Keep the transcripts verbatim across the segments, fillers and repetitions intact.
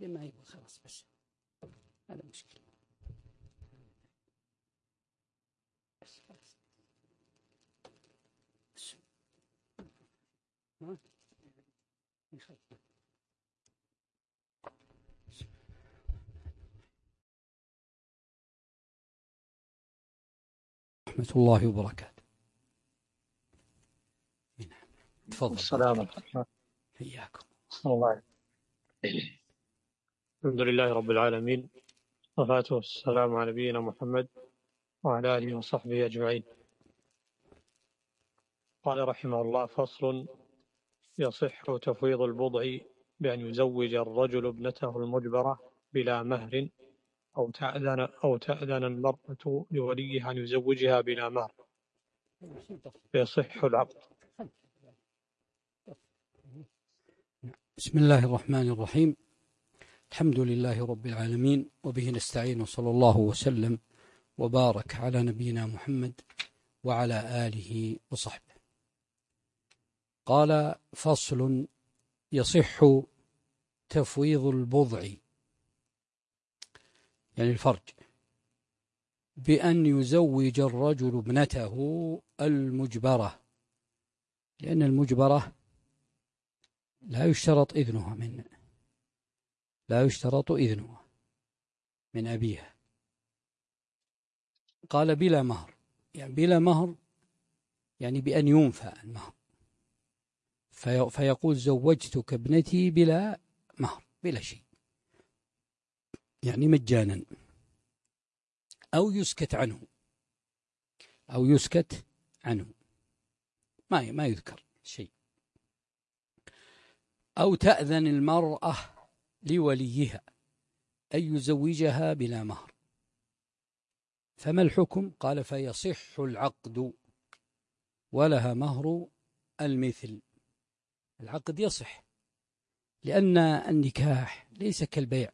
اللي ما يبغى خلاص، بس هذا مشكلة. بس خلاص. ها؟ رحمة الله وبركاته. تفضل. السلام عليكم. حياكم الله. الحمد لله رب العالمين، والصلاة والسلام على نبينا محمد وعلى آله وصحبه أجمعين. قال رحمه الله: فصل: يصح تفويض البضع بأن يزوج الرجل ابنته المجبرة بلا مهر، أو تأذن أو تأذن المرأة لوليها أن يزوجها بلا مهر، فيصح العقد. بسم الله الرحمن الرحيم. الحمد لله رب العالمين، وبه نستعين، وصلى الله وسلم وبارك على نبينا محمد وعلى آله وصحبه. قال: فصل: يصح تفويض البضع، يعني الفرج، بأن يزوج الرجل ابنته المجبرة، لأن المجبرة لا يشترط إذنها من لا يشترط إذنها من أبيها. قال بلا مهر، يعني بلا مهر يعني بأن ينفى المهر، في فيقول زوجتك ابنتي بلا مهر، بلا شيء، يعني مجانا، أو يسكت عنه أو يسكت عنه ما ما يذكر شيء، أو تأذن المرأة لوليها أن يزوجها بلا مهر. فما الحكم؟ قال: فيصح العقد ولها مهر المثل. العقد يصح، لأن النكاح ليس كالبيع،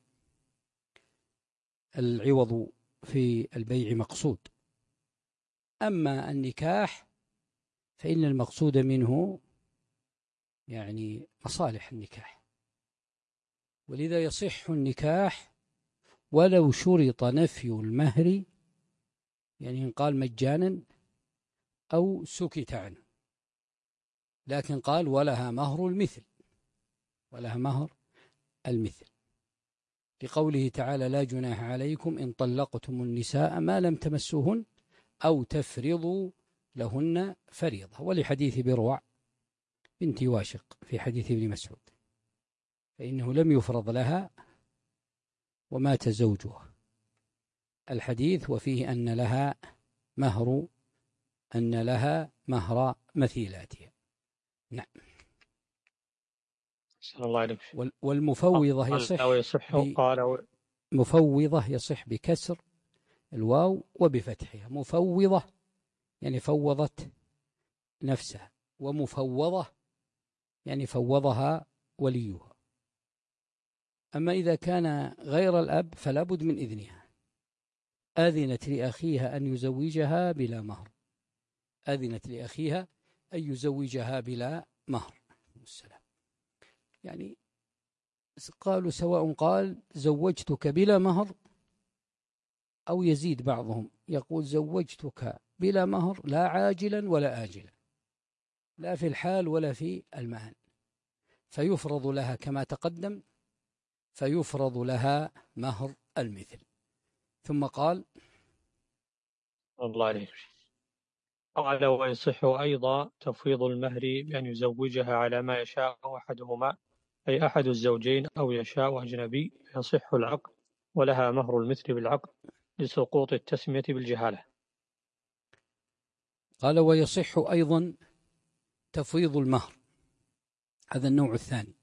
العوض في البيع مقصود، أما النكاح فإن المقصود منه يعني مصالح النكاح، ولذا يصح النكاح ولو شرط نفي المهر، يعني إن قال مجانا أو سكت عنه، لكن قال ولها مهر المثل، ولها مهر المثل، لقوله تعالى: لا جناح عليكم إن طلقتم النساء ما لم تمسوهن أو تفرضوا لهن فريضة، ولحديث بروع بنت واشق في حديث ابن مسعود، فإنه لم يفرض لها ومات زوجها. الحديث وفيه أن لها مهر أن لها مهر مثيلاتها. نعم. والمفوضة يصح قال مفوضة يصح بكسر الواو وبفتحها. مفوضة يعني فوضت نفسها، ومفوضة يعني فوضها وليها. أما إذا كان غير الأب فلا بد من إذنها. أذنت لأخيها أن يزوجها بلا مهر، أذنت لأخيها أن يزوجها بلا مهر. السلام. يعني قالوا سواء قال زوجتك بلا مهر أو يزيد بعضهم يقول زوجتك بلا مهر لا عاجلا ولا آجلا، لا في الحال ولا في المآل، فيفرض لها كما تقدم، فيفرض لها مهر المثل. ثم قال: الله عليك. قال: ويصح أيضا تفويض المهر بأن يزوجها على ما يشاء أحدهما، أي أحد الزوجين، أو يشاء أجنبي، فيصح العقد ولها مهر المثل بالعقد لسقوط التسمية بالجهالة. قال: ويصح أيضا تفويض المهر، هذا النوع الثاني،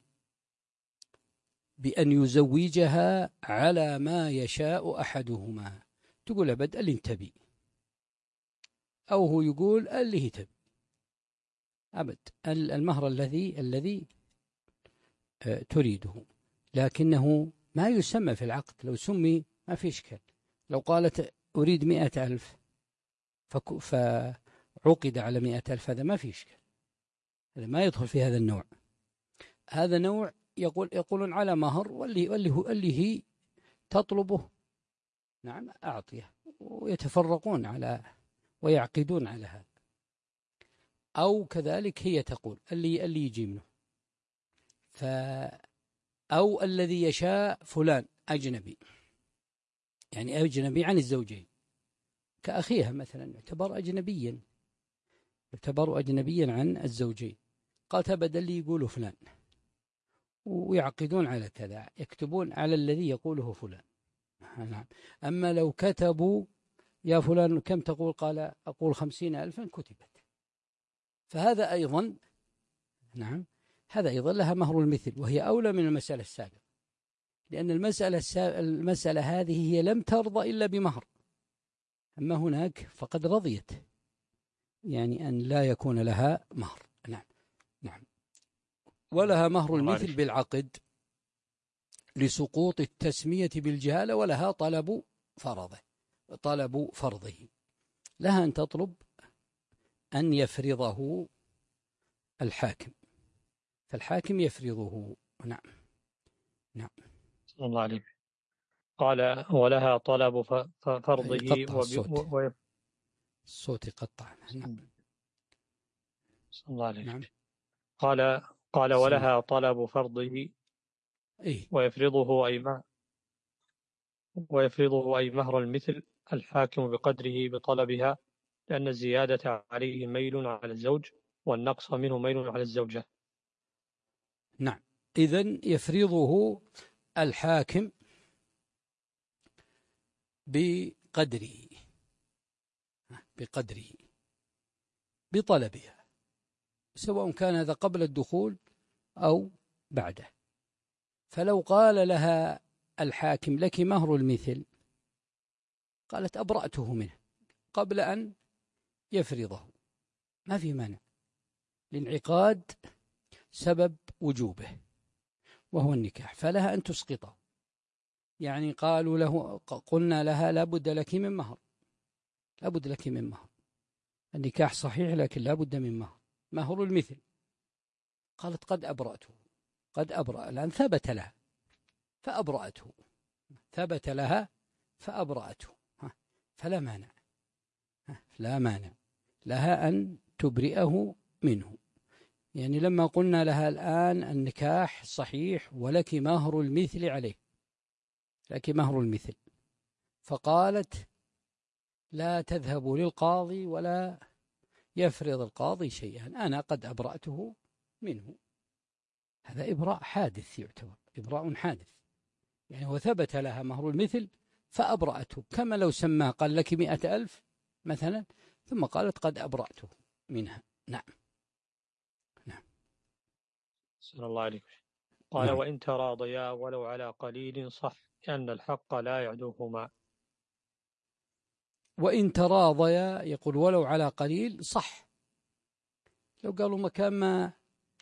بأن يزوجها على ما يشاء أحدهما. تقول أبد اللي تبي، أو هو يقول اللي هي تبي، أبد المهر الذي الذي تريده، لكنه ما يسمى في العقد. لو سمي ما في إشكال. لو قالت أريد مئة ألف فعقد على مئة ألف، هذا ما في إشكال، هذا ما يدخل في هذا النوع. هذا نوع يقول يقولون على مهر، واللي واللي هو اللي هي تطلبه نعم أعطيه، ويتفرقون على ويعقدون على هذا. أو كذلك هي تقول اللي اللي يجي منه، ف أو الذي يشاء فلان أجنبي، يعني أجنبي عن الزوجين، كأخيها مثلا يعتبر أجنبيا، يعتبر أجنبيا عن الزوجين، قال تبدأ اللي يقوله فلان، ويعقدون على كذا، يكتبون على الذي يقوله فلان. نعم. أما لو كتبوا يا فلان كم تقول؟ قال أقول خمسين ألفا، كتبت. فهذا أيضا نعم هذا أيضا لها مهر المثل، وهي أولى من المسألة السابقة، لأن المسألة السابقة المسألة هذه هي لم ترضى إلا بمهر، أما هناك فقد رضيت، يعني أن لا يكون لها مهر. نعم نعم ولها مهر المثل بالعقد لسقوط التسمية بالجهالة، ولها طلب فرضه طلب فرضه، لها أن تطلب أن يفرضه الحاكم، فالحاكم يفرضه. نعم نعم صلى الله عليه. قال ولها طلب فرضه يقطع الصوت، و... الصوت يقطع. نعم صلى الله عليه. نعم قال قال ولها طلب فرضه إيه؟ ويفرضه أي ما ويفرضه أي مهر المثل الحاكم بقدره بطلبها، لأن الزيادة عليه ميل على الزوج والنقص منه ميل على الزوجة. نعم إذن يفرضه الحاكم بقدره بقدره بطلبها، سواء كان هذا قبل الدخول أو بعده. فلو قال لها الحاكم لك مهر المثل، قالت أبرأته منه قبل أن يفرضه، ما في مانع، لانعقاد سبب وجوبه وهو النكاح، فلها أن تسقطه. يعني قالوا له قلنا لها لابد لك من مهر، لابد لك من مهر، النكاح صحيح لكن لابد من مهر، مهر المثل. قالت قد أبرأته، قد أبرأ، لأن ثبت لها فأبرأته، ثبت لها فأبرأته، فلا مانع، لا مانع لها أن تبرئه منه. يعني لما قلنا لها الآن النكاح صحيح ولك مهر المثل عليه، لك مهر المثل، فقالت لا تذهبوا للقاضي ولا يفرض القاضي شيئا، أنا قد أبرأته منه. هذا إبراء حادث، يعتبر إبراء حادث، يعني هو ثبت لها مهر المثل فأبرأته، كما لو سماه قال لك مئة ألف مثلا ثم قالت قد أبرأته منها. نعم نعم صلى الله عليه. قال نعم. وإن تراضيا ولو على قليل صح، لأن الحق لا يعدوهما. وإن تراضيا يقول ولو على قليل صح، لو قالوا مكان ما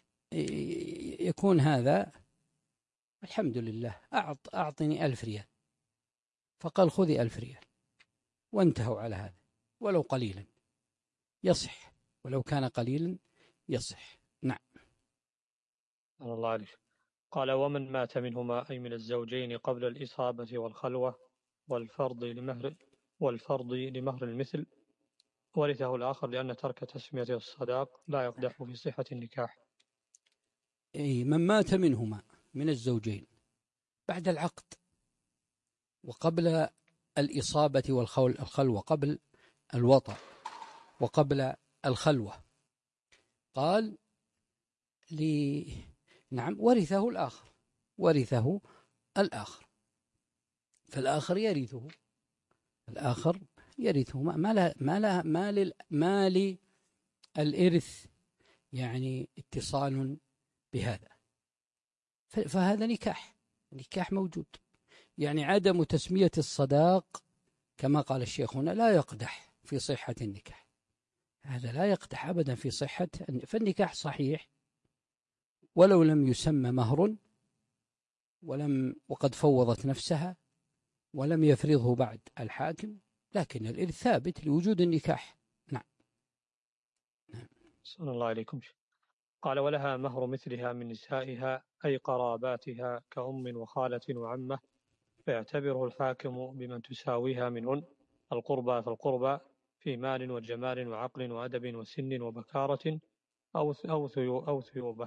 يكون هذا الحمد لله أعط أعطني ألف ريال، فقال خذي ألف ريال، وانتهوا على هذا ولو قليلا يصح، ولو كان قليلا يصح. نعم. الله عليه. قال ومن مات منهما أي من الزوجين قبل الإصابة والخلوة والفرض لمهر والفرض لمهر المثل، ورثه الآخر، لأن ترك تسمية الصداق لا يقدح في صحة النكاح. أي من مات منهما من الزوجين بعد العقد وقبل الإصابة والخلوة، قبل الوطأ وقبل الخلوة، قال لي نعم ورثه الآخر، ورثه الآخر، فالآخر يرثه، الآخر يرثه ما لا ما لا ما لل ما للإرث يعني اتصال بهذا، فهذا نكاح، نكاح موجود. يعني عدم تسمية الصداق كما قال الشيخ هنا لا يقدح في صحة النكاح، هذا لا يقدح أبدا في صحة، فالنكاح صحيح ولو لم يسمى مهر، ولم وقد فوضت نفسها ولم يفرضه بعد الحاكم، لكن الإرث ثابت لوجود النكاح. نعم. صلى الله عليكم. قال ولها مهر مثلها من نسائها أي قراباتها كأم وخالة وعمة، فيعتبره الحاكم بمن تساويها منهن القربى فالقربى في مال وجمال وعقل وأدب وسن وبكارة أو أو أو ثيوبة.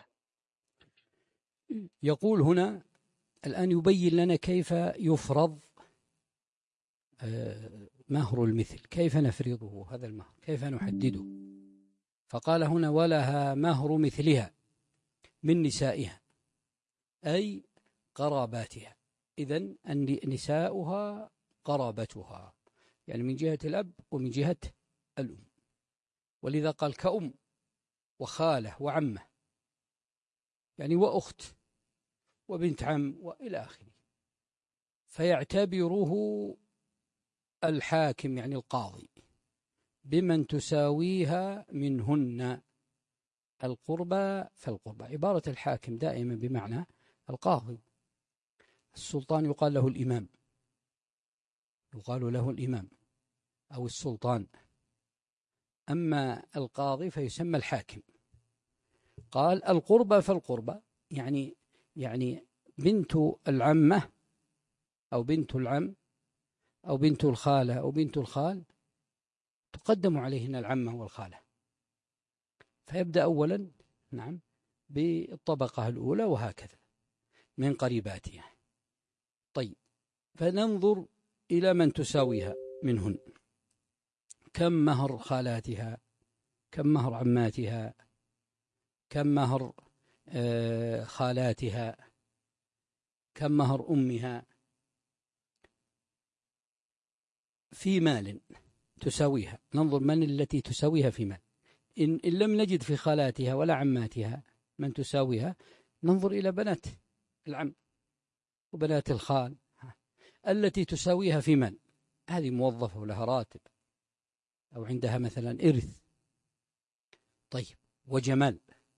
يقول هنا الآن يبين لنا كيف يفرض مهر المثل، كيف نفرضه هذا المهر، كيف نحدده. فقال هنا ولها مهر مثلها من نسائها أي قراباتها. إذن نساؤها قرابتها، يعني من جهة الأب ومن جهة الأم، ولذا قال كأم وخالة وعمة، يعني وأخت وبنت عم وإلى آخره. فيعتبره الحاكم يعني القاضي بمن تساويها منهن القربى فالقربى. عبارة الحاكم دائما بمعنى القاضي. السلطان يقال له الإمام، يقال له الإمام أو السلطان، أما القاضي فيسمى الحاكم. قال القربى فالقربى، يعني يعني بنت العمة أو بنت العم أو بنت الخالة أو بنت الخال تقدم عليهن العمة والخالة، فيبدأ أولا نعم بالطبقة الأولى وهكذا من قريباتها. طيب، فننظر إلى من تساويها منهن. كم مهر خالاتها، كم مهر عماتها، كم مهر آه خالاتها، كم مهر أمها في مال تساويها. ننظر من التي تساويها في مال. إن, إن لم نجد في خالاتها ولا عماتها من تساويها، ننظر إلى بنات العم وبنات الخال التي تساويها في مال. هذه موظفة ولها راتب أو عندها مثلا إرث. طيب، وجمال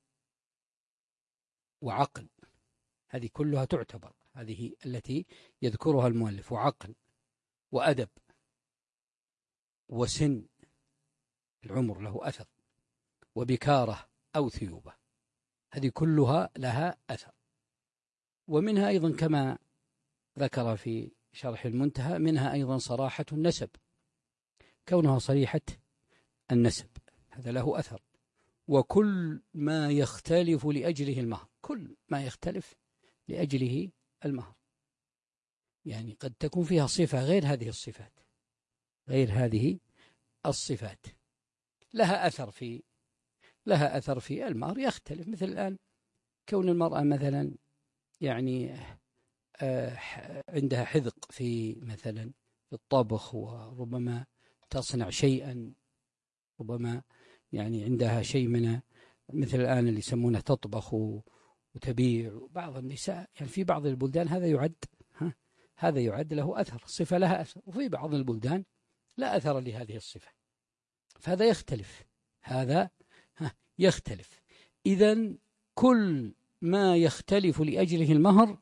وعقل، هذه كلها تعتبر، هذه التي يذكرها المؤلف. وعقل وأدب وسن، العمر له أثر، وبكارة أو ثيوبة، هذه كلها لها أثر. ومنها أيضا كما ذكر في شرح المنتهى، منها أيضا صراحة النسب، كونها صريحة النسب هذا له أثر. وكل ما يختلف لأجله المهر، كل ما يختلف لأجله المهر، يعني قد تكون فيها صفة غير هذه الصفات، غير هذه الصفات لها أثر في لها أثر في المهر يختلف. مثل الآن كون المرأة مثلا يعني عندها حذق في مثلا في الطبخ، وربما تصنع شيئا، ربما يعني عندها شيء من مثل الآن اللي يسمونه تطبخ وتبيع. بعض النساء يعني في بعض البلدان هذا يعد ها هذا يعد له أثر، صفة لها أثر، وفي بعض البلدان لا أثر لهذه الصفة، فهذا يختلف، هذا ها يختلف. إذن كل ما يختلف لأجله المهر،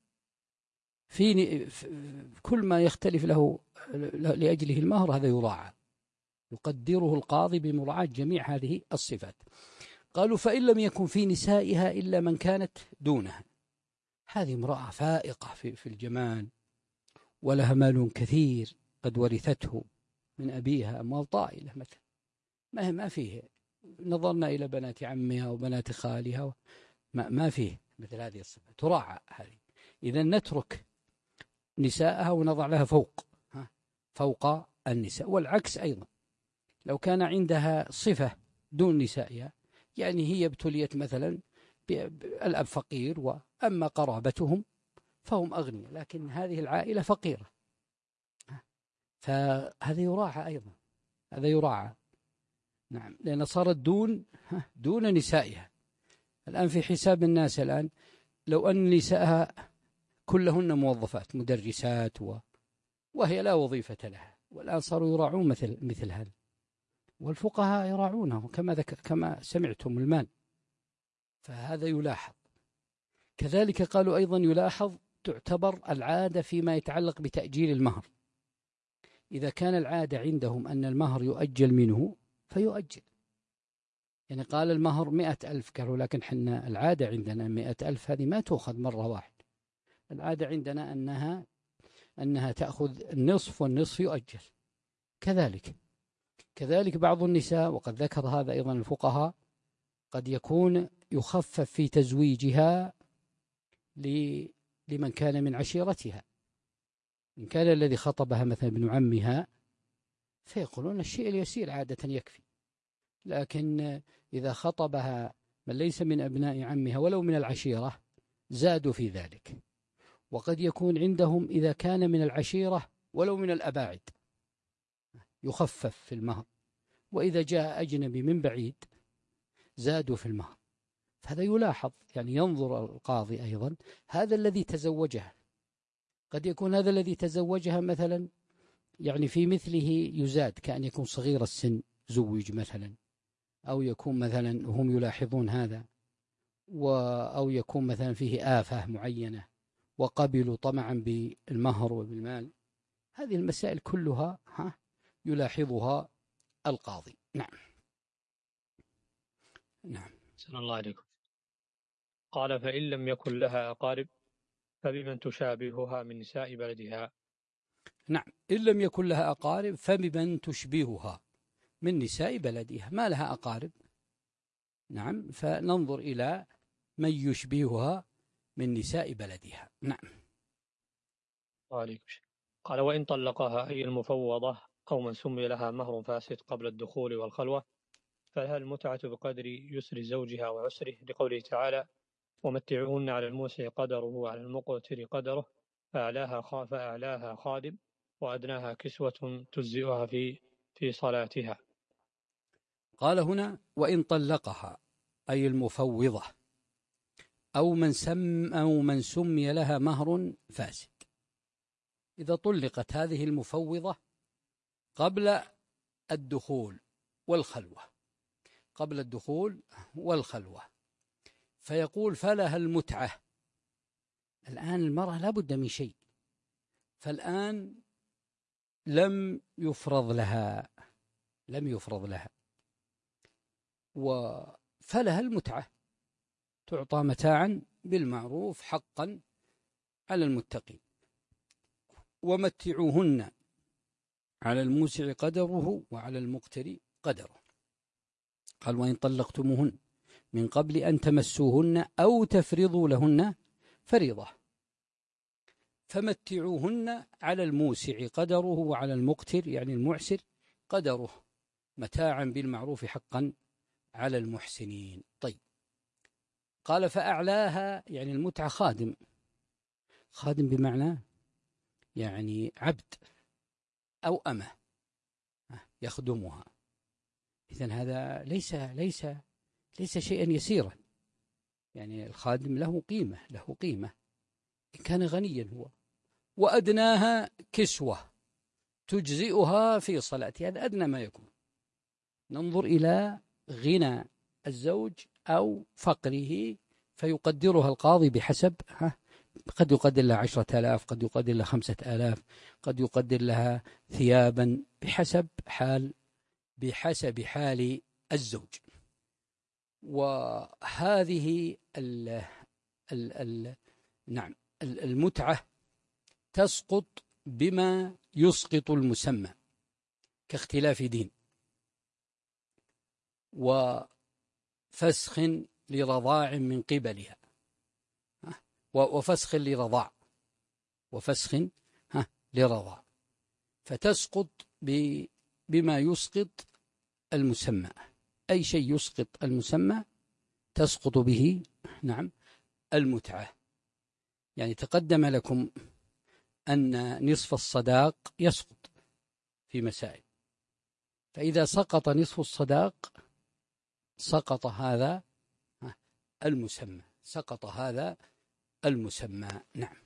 في كل ما يختلف له لأجله المهر هذا يراعى، يقدره القاضي بمراعاة جميع هذه الصفات. قالوا فإن لم يكن في نسائها إلا من كانت دونها، هذه امرأة فائقة في, في الجمال ولها مال كثير قد ورثته من أبيها، أموال طائلة مثلا، ما ما فيه، نظرنا إلى بنات عمها وبنات خالها ما, ما فيه مثل هذه الصفات، تراعى هذه. إذن نترك نساءها ونضع لها فوق ها فوق النساء. والعكس أيضا، لو كان عندها صفة دون نسائها، يعني هي ابتليت مثلا الأب فقير وأما قرابتهم فهم أغنياء، لكن هذه العائلة فقيرة، فهذا يراعى أيضا، هذا يراعى نعم، لأن صارت دون دون نسائها. الآن في حساب الناس الآن، لو أن نسائها كلهن موظفات مدرسات و... وهي لا وظيفة لها، والآن صاروا يراعون مثل مثل هذا، والفقهاء يراعونه كما ذكر كما سمعتم المال، فهذا يلاحظ. كذلك قالوا أيضا يلاحظ تعتبر العادة فيما يتعلق بتأجيل المهر. إذا كان العادة عندهم أن المهر يؤجل منه فيؤجل، يعني قال المهر مئة ألف، قالوا لكن حنا العادة عندنا مئة ألف هذه ما تأخذ مرة واحدة، العادة عندنا أنها أنها تأخذ النصف والنصف يؤجل. كذلك كذلك بعض النساء، وقد ذكر هذا أيضا الفقهاء، قد يكون يخفف في تزويجها لمن كان من عشيرتها. إن كان الذي خطبها مثلا ابن عمها فيقولون الشيء اليسير عادة يكفي، لكن إذا خطبها من ليس من أبناء عمها ولو من العشيرة زادوا في ذلك. وقد يكون عندهم إذا كان من العشيرة ولو من الأباعد يخفف في المهر، وإذا جاء أجنبي من بعيد زادوا في المهر. فهذا يلاحظ، يعني ينظر القاضي أيضا هذا الذي تزوجها، قد يكون هذا الذي تزوجها مثلا يعني في مثله يزاد، كأن يكون صغير السن زوج مثلا، أو يكون مثلا هم يلاحظون هذا، أو يكون مثلا فيه آفة معينة وقبلوا طمعا بالمهر وبالمال. هذه المسائل كلها ها يلاحظها القاضي. نعم نعم. سلام الله عليكم. قال فإن لم يكن لها أقارب فبمن تشابهها من نساء بلدها. نعم، إن لم يكن لها أقارب فبمن تشبهها من نساء بلدها. ما لها أقارب، نعم، فننظر إلى من يشبهها من نساء بلدها. نعم. وعليكم. قال وإن طلقها أي المفوضة أو من سمي لها مهر فاسد قبل الدخول والخلوة فلها المتعة بقدر يسر زوجها وعسره، لقوله تعالى ومتعوهن على الموسع قدره وعلى المقتر قدره فأعلاها خاف أعلاها خادم وأدناها كسوة تجزئها في في صلاتها. قال هنا وإن طلقها أي المفوضة أو من سم أو من سمي لها مهر فاسد. إذا طلقت هذه المفوضة قبل الدخول والخلوة قبل الدخول والخلوة فيقول فلها المتعة. الآن المرأة لا بد من شيء، فالآن لم يفرض لها لم يفرض لها وفلها المتعة، تعطى متاعا بالمعروف حقا على المتقين. ومتعوهن على الموسع قدره وعلى المقتر قدره. قال وإن طلقتموهن من قبل أن تمسوهن أو تفرضوا لهن فريضة فمتعوهن على الموسع قدره وعلى المقتر يعني المعسر قدره متاعا بالمعروف حقا على المحسنين. طيب، قال فأعلاها يعني المتعة خادم خادم بمعنى يعني عبد أو أمة يخدمها. إذن هذا ليس ليس ليس شيئا يسيرا، يعني الخادم له قيمة له قيمة إن كان غنيا هو. وأدناها كسوة تجزئها في صلاتها، هذا أدنى ما يكون. ننظر إلى غنى الزوج أو فقره فيقدرها القاضي بحسب، ها قد يقدر لها عشرة آلاف، قد يقدر لها خمسة آلاف، قد يقدر لها ثيابا بحسب حال بحسب حال الزوج. وهذه ال ال ال نعم المتعة تسقط بما يسقط المسمى كاختلاف دين وفسخ لرضاع من قبلها وفسخ لرضاع وفسخ ها لرضاع فتسقط بما يسقط المسمى. أي شيء يسقط المسمى تسقط به نعم المتعة. يعني تقدم لكم أن نصف الصداق يسقط في مسائل، فإذا سقط نصف الصداق سقط هذا المسمى سقط هذا المسمى. نعم.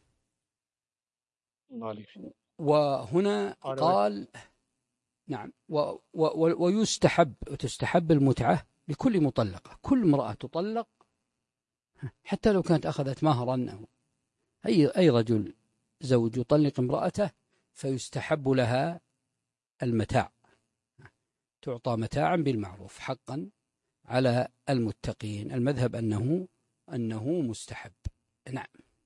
وهنا قال نعم و و ويستحب وتستحب المتعة لكل مطلقة. كل امرأة تطلق حتى لو كانت أخذت مهرا أو أي أي رجل زوج يطلق امرأته فيستحب لها المتاع، تعطى متاعا بالمعروف حقا على المتقين. المذهب أنه أنه مستحب. نعم.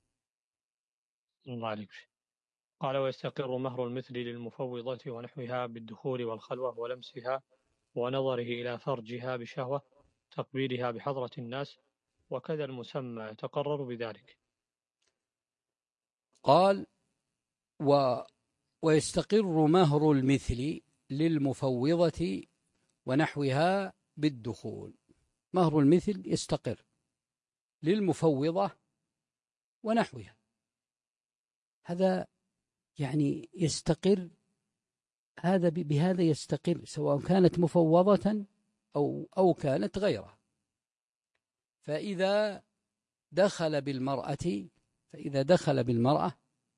الله عليك. قال ويستقر مهر المثل للمفوضة ونحوها بالدخول والخلوة ولمسها ونظره إلى فرجها بشهوة تقبيلها بحضرة الناس، وكذا المسمى يتقرر بذلك. قال و ويستقر مهر المثل للمفوضة ونحوها بالدخول. مهر المثل يستقر للمفوضة ونحوها، هذا يعني يستقر، هذا بهذا يستقر سواء كانت مفوضة أو أو كانت غيرها. فإذا دخل بالمرأة فإذا دخل بالمرأة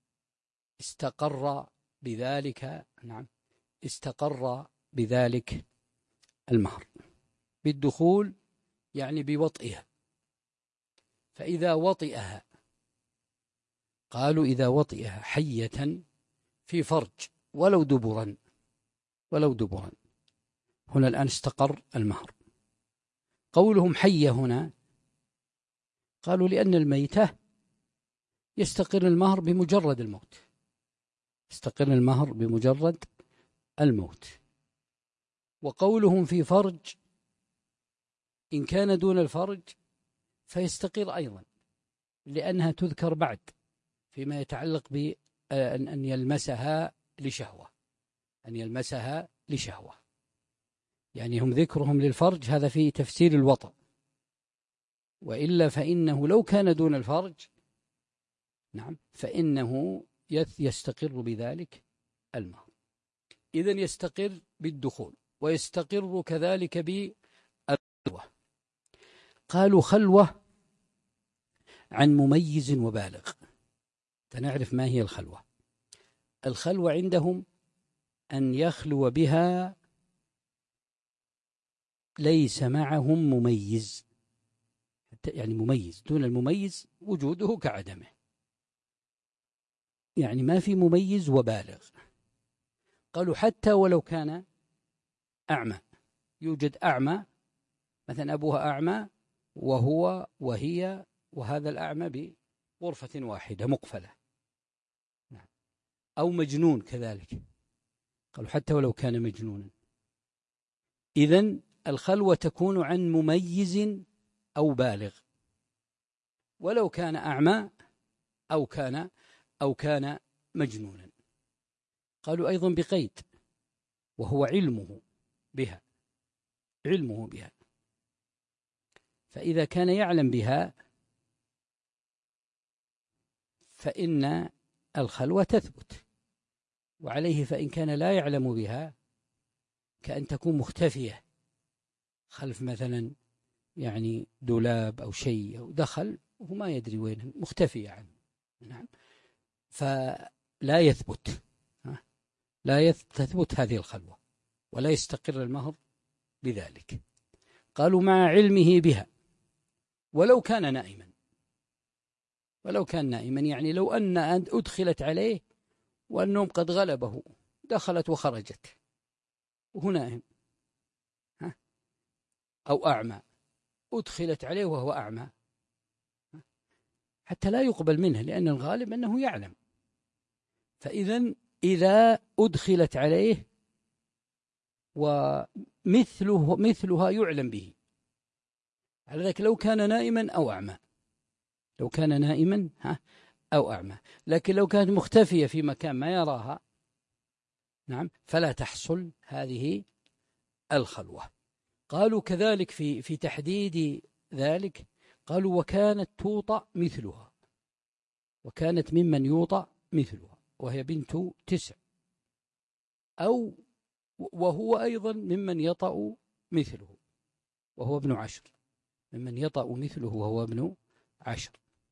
استقر بذلك، نعم، استقر بذلك المهر بالدخول، يعني بوطئها. فإذا وطئها، قالوا إذا وطئها حية في فرج ولو دبرا ولو دبرا هنا الآن استقر المهر. قولهم حية هنا قالوا لأن الميتة يستقر المهر بمجرد الموت، يستقر المهر بمجرد الموت. وقولهم في فرج إن كان دون الفرج فيستقر أيضا، لأنها تذكر بعد فيما يتعلق بأن يلمسها لشهوة، أن يلمسها لشهوة، يعني هم ذكرهم للفرج هذا في تفسير الوطأ، وإلا فإنه لو كان دون الفرج، نعم، فإنه يستقر بذلك المهر. إذن يستقر بالدخول ويستقر كذلك بالخلوة. قالوا خلوة عن مميز وبالغ. فنعرف ما هي الخلوة. الخلوة عندهم أن يخلو بها ليس معهم مميز، يعني مميز دون المميز وجوده كعدمه، يعني ما في مميز وبالغ. قالوا حتى ولو كان أعمى، يوجد أعمى مثلا أبوها أعمى وهو وهي وهذا الأعمى بغرفة واحدة مقفلة، أو مجنون كذلك، قالوا حتى ولو كان مجنونا. إذن الخلوة تكون عن مميز أو بالغ، ولو كان أعمى أو كان أو كان مجنونا. قالوا أيضا بقيد، وهو علمه بها، علمه بها. فإذا كان يعلم بها فإن الخلوة تثبت، وعليه فإن كان لا يعلم بها كأن تكون مختفية خلف مثلا يعني دولاب أو شيء، أو دخل وهو ما يدري وين، مختفية عنه، نعم، فلا يثبت لا تثبت هذه الخلوة ولا يستقر المهر بذلك. قالوا مع علمه بها ولو كان نائما، ولو كان نائما يعني لو أن أدخلت عليه والنوم قد غلبه، دخلت وخرجت وهو نائم، أو أعمى أدخلت عليه وهو أعمى، حتى لا يقبل منه، لأن الغالب أنه يعلم. فإذا إذا أدخلت عليه ومثله مثلها يعلم به، على ذلك لو كان نائما أو أعمى، لو كان نائما ها أو أعمى، لكن لو كانت مختفية في مكان ما يراها، نعم، فلا تحصل هذه الخلوة. قالوا كذلك في في تحديد ذلك، قالوا وكانت توطأ مثلها، وكانت ممن يوطأ مثلها وهي بنت تسع، أو وهو أيضا ممن يطأ مثله وهو ابن عشر، ممن يطأ مثله وهو ابن عشر،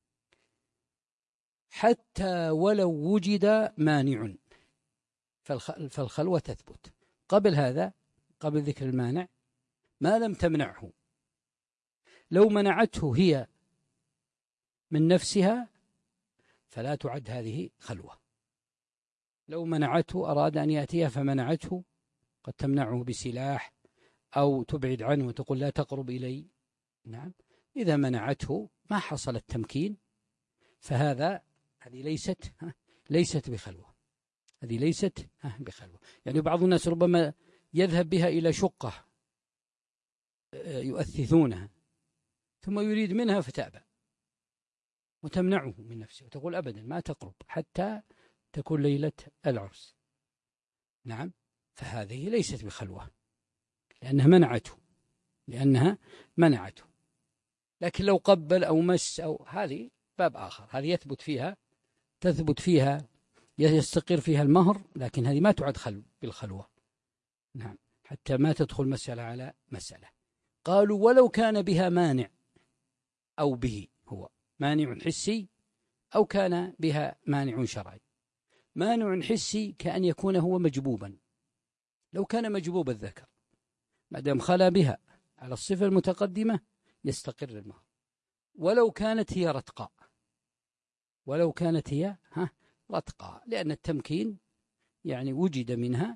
حتى ولو وجد مانع فالخلوة تثبت. قبل هذا، قبل ذكر المانع، ما لم تمنعه، لو منعته هي من نفسها فلا تعد هذه خلوة. لو منعته، أراد أن يأتيها فمنعته، قد تمنعه بسلاح أو تبعد عنه وتقول لا تقرب إلي. نعم، إذا منعته ما حصل التمكين، فهذا هذه ليست ليست بخلوة، هذه ليست بخلوة. يعني بعض الناس ربما يذهب بها إلى شقة يؤثثونها، ثم يريد منها فتأبى وتمنعه من نفسه وتقول أبدا ما تقرب حتى تكون ليلة العرس. نعم، فهذه ليست بخلوة لأنها منعته لأنها منعته لكن لو قبل أو مس أو هذه باب آخر، هذه يثبت فيها تثبت فيها يستقر فيها المهر، لكن هذه ما تعد خلو بالخلوة. نعم، حتى ما تدخل مسألة على مسألة. قالوا ولو كان بها مانع أو به، هو مانع حسي أو كان بها مانع شرعي. مانع حسي كأن يكون هو مجبوبا، لو كان مجبوب الذكر ما دام خلا بها على الصفة المتقدمة يستقر المهر، ولو كانت هي رتقاء، ولو كانت هي ها رتقاء، لأن التمكين يعني وجد منها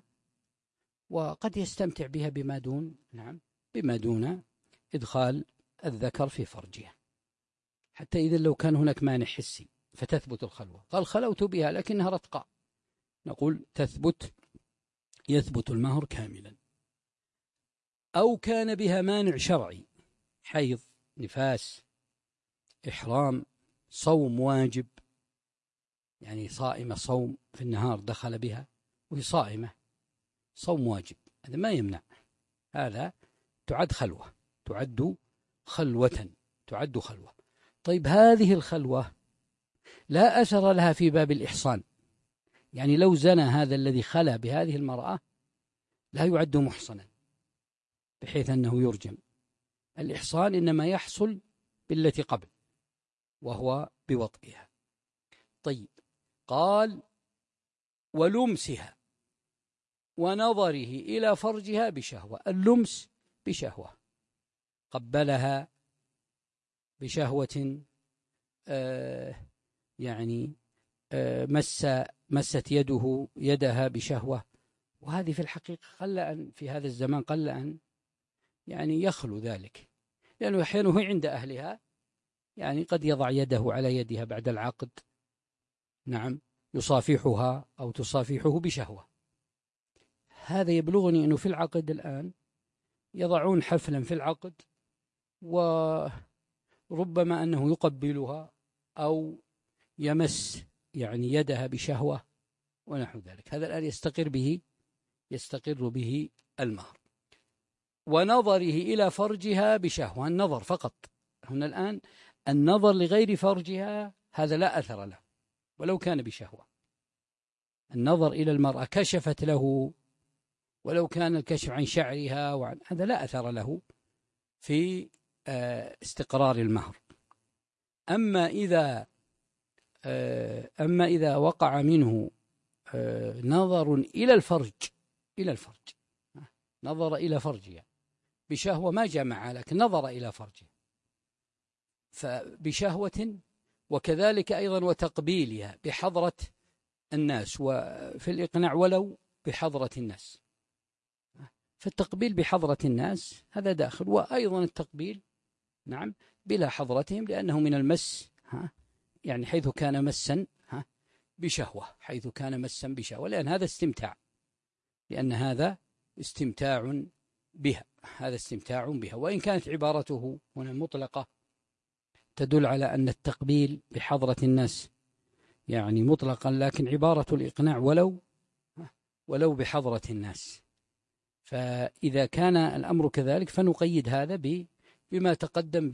وقد يستمتع بها بما دون نعم بما دون إدخال الذكر في فرجها. حتى إذا لو كان هناك مانع حسي فتثبت الخلوة، قال خلوت بها لكنها رتقاء، نقول تثبت يثبت المهر كاملا. أو كان بها مانع شرعي، حيض، نفاس، إحرام، صوم واجب، يعني صائمة صوم في النهار دخل بها وهي صائمة صوم واجب، هذا ما يمنع، هذا تعد خلوة، تعد خلوة تعد خلوة. طيب هذه الخلوة لا أثر لها في باب الإحصان، يعني لو زنى هذا الذي خلا بهذه المرأة لا يعد محصنا بحيث أنه يرجم. الإحصان إنما يحصل بالتي قبل وهو بوطئها. طيب قال ولمسها ونظره إلى فرجها بشهوة، اللمس بشهوة، قبلها بشهوة، آه يعني آه مس مست يده يدها بشهوة، وهذه في الحقيقة قل أن في هذا الزمان قل أن يعني يخلو ذلك، لأنه أحيانا هي عند أهلها يعني قد يضع يده على يدها بعد العقد، نعم، يصافحها أو تصافحه بشهوة. هذا يبلغني أنه في العقد الآن يضعون حفلا في العقد وربما أنه يقبلها أو يمس يعني يدها بشهوة ونحو ذلك، هذا الآن يستقر به يستقر به المهر. ونظره إلى فرجها بشهوة، النظر فقط هنا الآن، النظر لغير فرجها هذا لا أثر له ولو كان بشهوة. النظر إلى المرأة كشفت له ولو كان الكشف عن شعرها وعن هذا لا أثر له في استقرار المهر. أما إذا أما إذا وقع منه نظر إلى الفرج إلى الفرج نظر إلى فرجها بشهوة ما جمع لكن نظر إلى فرجها فبشهوة، وكذلك أيضا وتقبيلها بحضرة الناس وفي الإقناع ولو بحضرة الناس، فالتقبيل بحضرة الناس هذا داخل، وأيضا التقبيل نعم بلا حضرتهم لأنه من المس، ها يعني حيث كان مسا ها بشهوة حيث كان مسا بشهوة لأن هذا استمتاع لأن هذا استمتاع بها هذا استمتاع بها وإن كانت عبارته هنا مطلقة تدل على أن التقبيل بحضرة الناس يعني مطلقا، لكن عبارة الإقناع ولو ولو بحضرة الناس. فإذا كان الأمر كذلك فنقيد هذا بما تقدم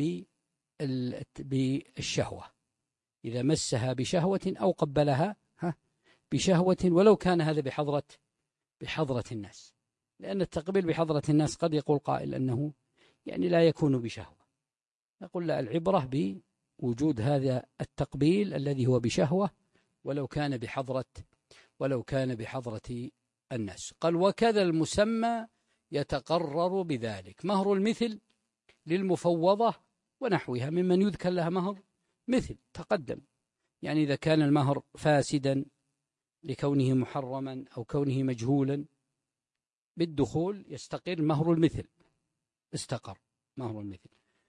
بالشهوة، إذا مسها بشهوة أو قبلها بشهوة ولو كان هذا بحضرة بحضرة الناس، لأن التقبيل بحضرة الناس قد يقول قائل أنه يعني لا يكون بشهوة، نقول لا، العبرة بوجود هذا التقبيل الذي هو بشهوة ولو كان بحضرة ولو كان بحضرة الناس. قال وكذا المسمى يتقرر بذلك، مهر المثل للمفوضة ونحوها ممن يذكر لها مهر مثل تقدم، يعني إذا كان المهر فاسدا لكونه محرما أو كونه مجهولا بالدخول يستقر مهر المثل، استقر مهر المثل.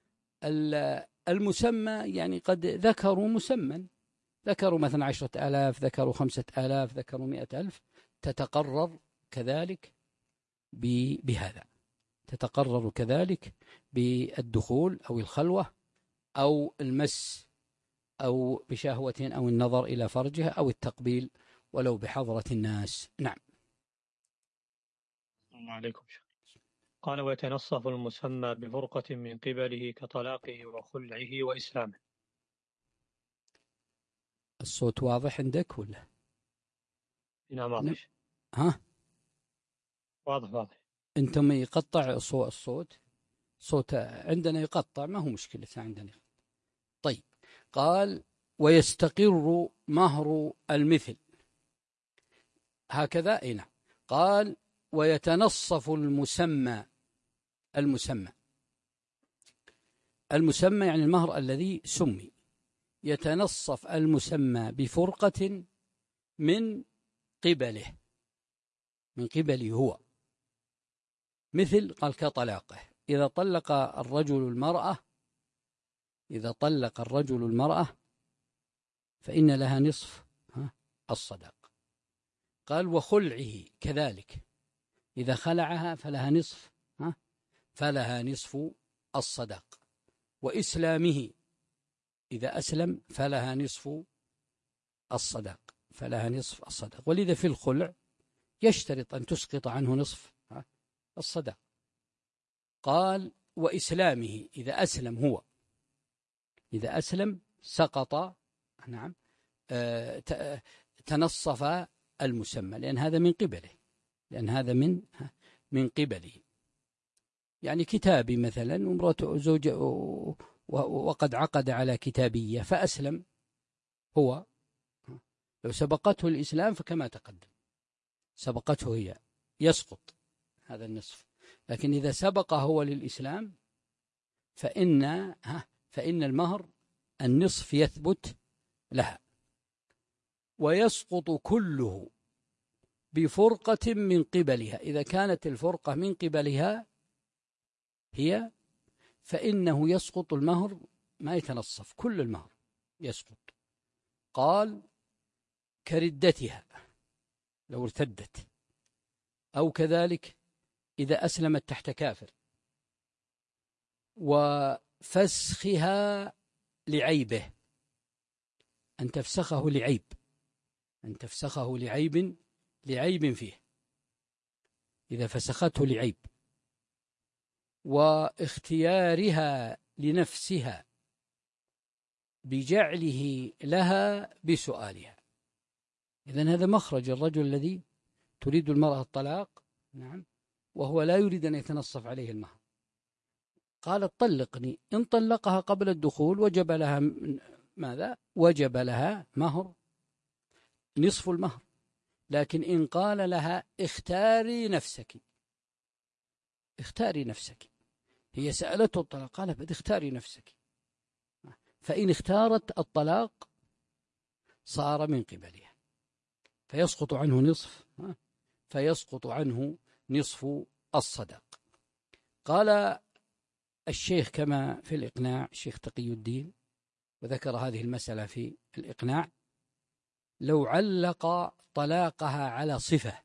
المسمى يعني قد ذكروا مسمى، ذكروا مثلا عشرة آلاف، ذكروا خمسة آلاف، ذكروا مئة ألف، تتقرر كذلك بهذا، تتقرر كذلك بالدخول أو الخلوة أو المس أو بشهوة أو النظر إلى فرجها أو التقبيل ولو بحضرة الناس. نعم. الله عليكم شيخ. قال ويتنصف المسمى بفرقة من قبله كطلاقه وخلعه وإسلامه. الصوت واضح عندك ولا؟ نعم واضح. ها واضح واضح. انتم يقطع الصوت، صوت عندنا يقطع، ما هو مشكلة عندنا. طيب، قال ويستقر مهر المثل هكذا. اي نعم. قال ويتنصف المسمى، المسمى المسمى يعني المهر الذي سمي، يتنصف المسمى بفرقة من قبله، من قبله هو، مثل قال كطلاقه. إذا طلق الرجل المرأة، إذا طلق الرجل المرأة فإن لها نصف الصداق. قال وخلعه كذلك، إذا خلعها فلها نصف فلها نصف الصداق. وإسلامه، إذا أسلم فلها نصف الصداق، فلها نصف الصداق. ولذا في الخلع يشترط أن تسقط عنه نصف الصداق. قال وإسلامه، إذا أسلم هو، إذا أسلم سقط، نعم، تنصف المسمى، لأن هذا من قبله، لأن هذا من من قبله. يعني كتابي مثلا ومراته زوجة وقد عقد على كتابية فأسلم هو، لو سبقته الإسلام فكما تقدم سبقته هي يسقط هذا النصف. لكن إذا سبق هو للإسلام فإن فإن المهر النصف يثبت لها. ويسقط كله بفرقة من قبلها، إذا كانت الفرقة من قبلها هي فإنه يسقط المهر، ما يتنصف، كل المهر يسقط. قال كردتها لو ارتدت، أو كذلك إذا أسلمت تحت كافر، وفسخها لعيبه، أن تفسخه لعيب، أن تفسخه لعيب لعيب فيه، إذا فسخته لعيب. واختيارها لنفسها بجعله لها بسؤالها. إذن هذا مخرج الرجل الذي تريد المرأة الطلاق، نعم، وهو لا يريد أن يتنصف عليه المهر. قالت طلقني، إن طلقها قبل الدخول وجب لها ماذا؟ وجب لها مهر نصف المهر. لكن إن قال لها اختاري نفسك، اختاري نفسك، هي سألته الطلاق قال بدي اختاري نفسك، فإن اختارت الطلاق صار من قبلها فيسقط عنه نصف فيسقط عنه نصف الصداق. قال الشيخ كما في الإقناع، الشيخ تقي الدين، وذكر هذه المسألة في الإقناع: لو علق طلاقها على صفة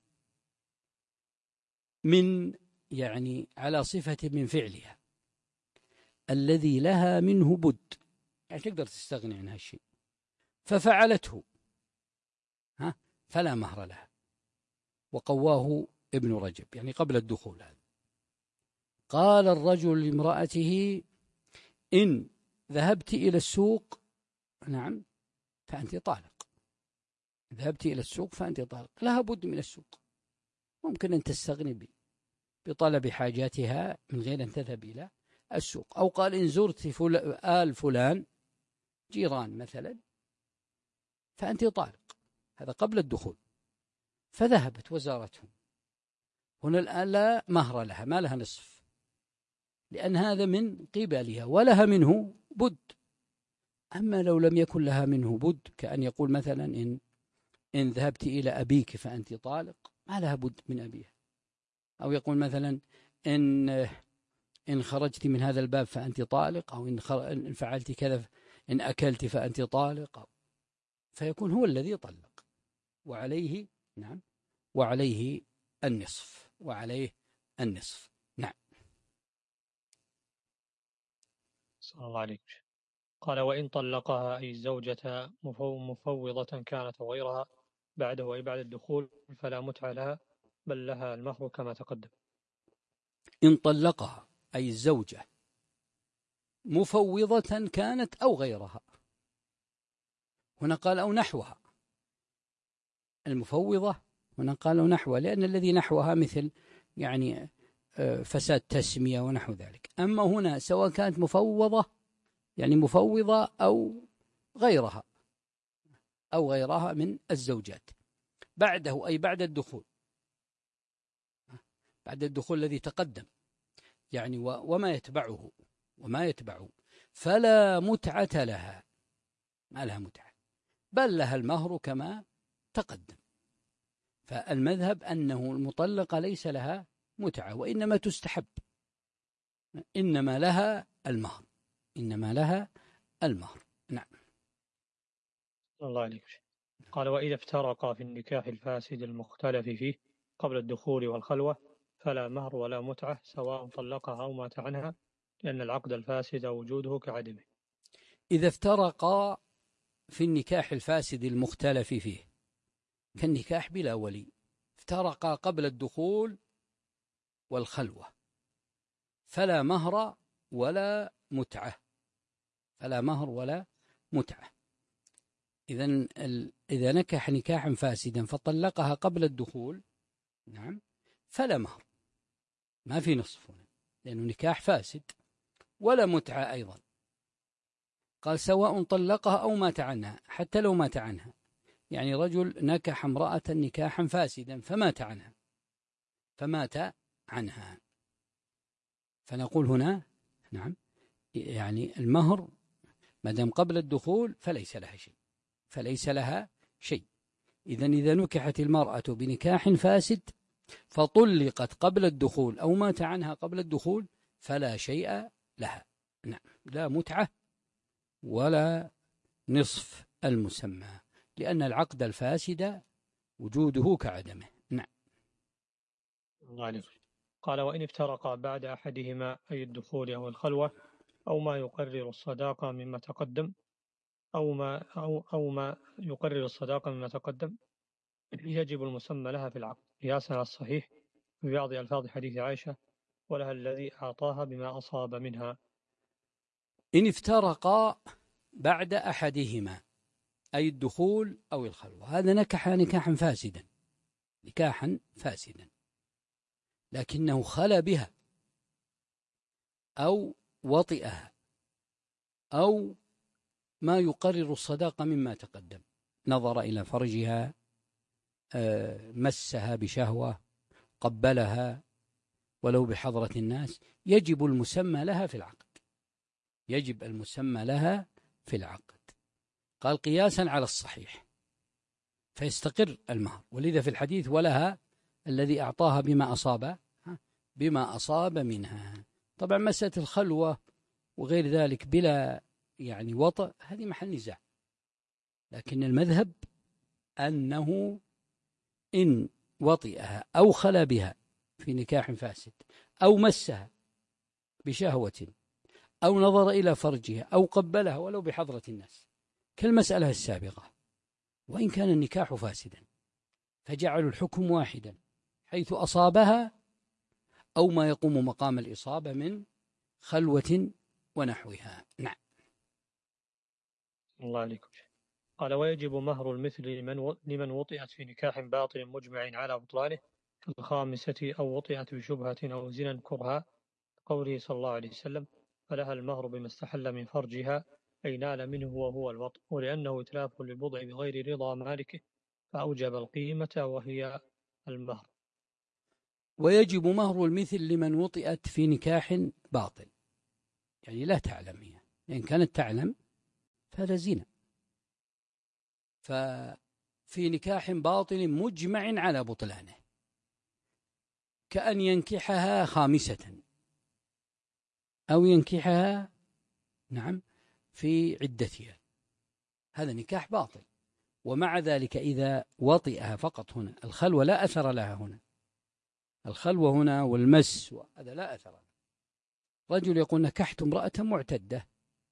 من يعني على صفة من فعلها الذي لها منه بد، يعني تقدر تستغني عن هالشيء، ففعلته ها فلا مهر لها. وقواه ابن رجب يعني قبل الدخول هذا. قال الرجل لامرأته: إن ذهبت إلى السوق، نعم، فأنت طالق. ذهبت إلى السوق فأنت طالق، لها بد من السوق، ممكن أن تستغني بطلب حاجاتها من غير أن تذهب إلى السوق. أو قال: إن زرت فل... آل فلان جيران مثلا فأنت طالق، هذا قبل الدخول، فذهبت وزارتهم، هنا الآن لا مهر لها، ما لها نصف، لأن هذا من قبلها ولها منه بد. أما لو لم يكن لها منه بد، كأن يقول مثلا: إن إن ذهبت إلى أبيك فأنت طالق، ما لها بد من أبيها. أو يقول مثلا: إن إن خرجت من هذا الباب فأنت طالق، أو إن, إن فعلت كذا، إن أكلت فأنت طالق، فيكون هو الذي طلق، وعليه نعم وعليه النصف وعليه النصف نعم. صلى الله عليك. قال وإن طلقها أي الزوجة مفوضة كانت وغيرها بعده أي بعد الدخول فلا متعة لها بل لها المهر كما تقدم. إن طلقها أي الزوجة مفوضة كانت أو غيرها، هنا قال أو نحوها، المفوضة هنا قالوا نحوها لأن الذي نحوها مثل يعني فساد تسمية ونحو ذلك. أما هنا سواء كانت مفوضة يعني مفوضة أو غيرها أو غيرها من الزوجات بعده أي بعد الدخول، بعد الدخول الذي تقدم يعني وما يتبعه وما يتبعه فلا متعة لها، ما لها متعة بل لها المهر كما تقدم. فالمذهب أنه المطلقة ليس لها متعة وإنما تستحب، إنما لها المهر، إنما لها المهر نعم. الله عليك. قال وإذا افترقا في النكاح الفاسد المختلف فيه قبل الدخول والخلوة فلا مهر ولا متعة سواء طلقها أو مات عنها لأن العقد الفاسد وجوده كعدمه. إذا افترقا في النكاح الفاسد المختلف فيه كالنكاح بلا ولي، افترقا قبل الدخول والخلوة فلا مهر ولا متعة، فلا مهر ولا متعة. إذن إذا نكح نكاحا فاسدا فطلقها قبل الدخول نعم فلا مهر، ما في نصف هنا لأنه نكاح فاسد، ولا متعة أيضا. قال سواء طلقها أو مات عنها، حتى لو مات عنها، يعني رجل نكح امرأة نكاحا فاسدا فمات عنها فمات عنها فنقول هنا نعم يعني المهر ما دام قبل الدخول فليس لها شيء، فليس لها شيء. إذن إذا نكحت المرأة بنكاح فاسد فطلقت قبل الدخول أو مات عنها قبل الدخول فلا شيء لها نعم، لا متعة ولا نصف المسمى لأن العقد الفاسد وجوده كعدمه نعم. الله عليك. قال وإن افترقا بعد أحدهما أي الدخول أو الخلوة أو ما يقرر الصداقة مما تقدم أو ما أو أو ما يقرر الصداقة مما تقدم يجب المسمى لها في العقد قياسا على الصحيح في بعض ألفاظ حديث عائشة ولها الذي أعطاها بما أصاب منها. إن افترقا بعد أحدهما أي الدخول أو الخلوة، هذا نكح نكاحا فاسدا نكاحا فاسدا لكنه خلى بها أو وطئها أو ما يقرر الصداقة مما تقدم، نظر إلى فرجها، مسها بشهوة، قبلها ولو بحضرة الناس، يجب المسمى لها في العقد، يجب المسمى لها في العقد. قال قياسا على الصحيح فيستقر المهر، ولذا في الحديث ولها الذي أعطاها بما أصاب بما أصاب منها. طبعا مسألة الخلوة وغير ذلك بلا يعني وطأ هذه محل نزاع، لكن المذهب أنه إن وطئها أو خلا بها في نكاح فاسد أو مسها بشهوة أو نظر إلى فرجها أو قبلها ولو بحضرة الناس كالمسألة السابقة، وإن كان النكاح فاسدا فجعلوا الحكم واحدا حيث أصابها أو ما يقوم مقام الإصابة من خلوة ونحوها نعم. الله عليكم. قال ويجب مهر المثل لمن لمن وطئت في نكاح باطل مجمع على بطلانه الخامسة أو وطئت بشبهة أو زنا كرها قوله صلى الله عليه وسلم فلها المهر بما استحل من فرجها أي نال منه وهو الوطء، ولأنه إتلاف للبضع بغير رضا مالكه فأوجب القيمة وهي المهر. ويجب مهر المثل لمن وطئت في نكاح باطل، يعني لا تعلم هي، لأن كانت تعلم فهذا زنا. ففي نكاح باطل مجمع على بطلانه كأن ينكحها خامسة أو ينكحها نعم في عدتها، هذا نكاح باطل. ومع ذلك إذا وطئها فقط هنا، الخلوة لا أثر لها هنا، الخلوة هنا والمس هذا لا أثر له. رجل يقول نكحت امرأة معتدة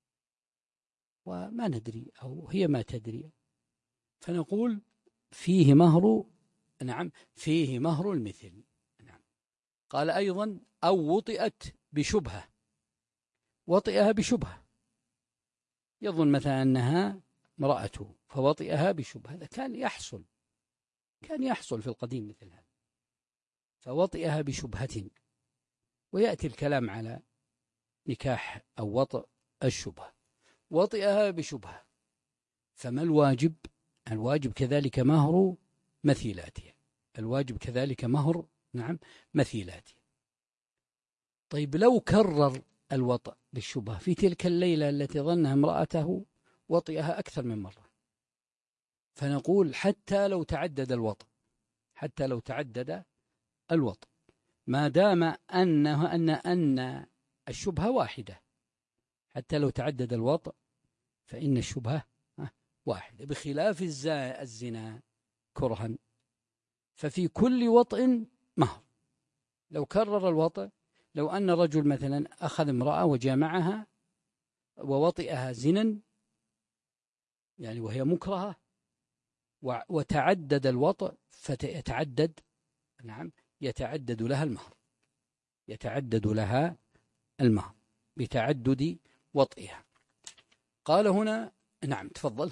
وما ندري أو هي ما تدري، فنقول فيه مهر، نعم فيه مهر المثل. نعم. قال أيضا أو وطئت بشبهة، وطئها بشبهة، يظن مثلا أنها امرأته فوطئها بشبهة، هذا كان يحصل كان يحصل في القديم مثل هذا، فوطئها بشبهة. ويأتي الكلام على نكاح أو وطئ الشبهة. وطئها بشبهة، فما الواجب؟ الواجب كذلك مهر مثيلاتها، الواجب كذلك مهر نعم مثيلاتها. طيب لو كرر الوطئ بالشبهة في تلك الليلة التي ظنها امرأته وطئها أكثر من مرة، فنقول حتى لو تعدد الوطئ، حتى لو تعدد الوطئ ما دام أنه أن أن الشبهة واحدة، حتى لو تعدد الوطئ فإن الشبهة واحدة، بخلاف الزنا كرها ففي كل وطئ مهر. لو كرر الوطئ، لو أن رجل مثلا أخذ امرأة وجامعها ووطئها زنا يعني وهي مكرهة وتعدد الوطئ، فيتعدد نعم يتعدد لها المهر، يتعدد لها المهر بتعدد وطئها. قال هنا نعم تفضل.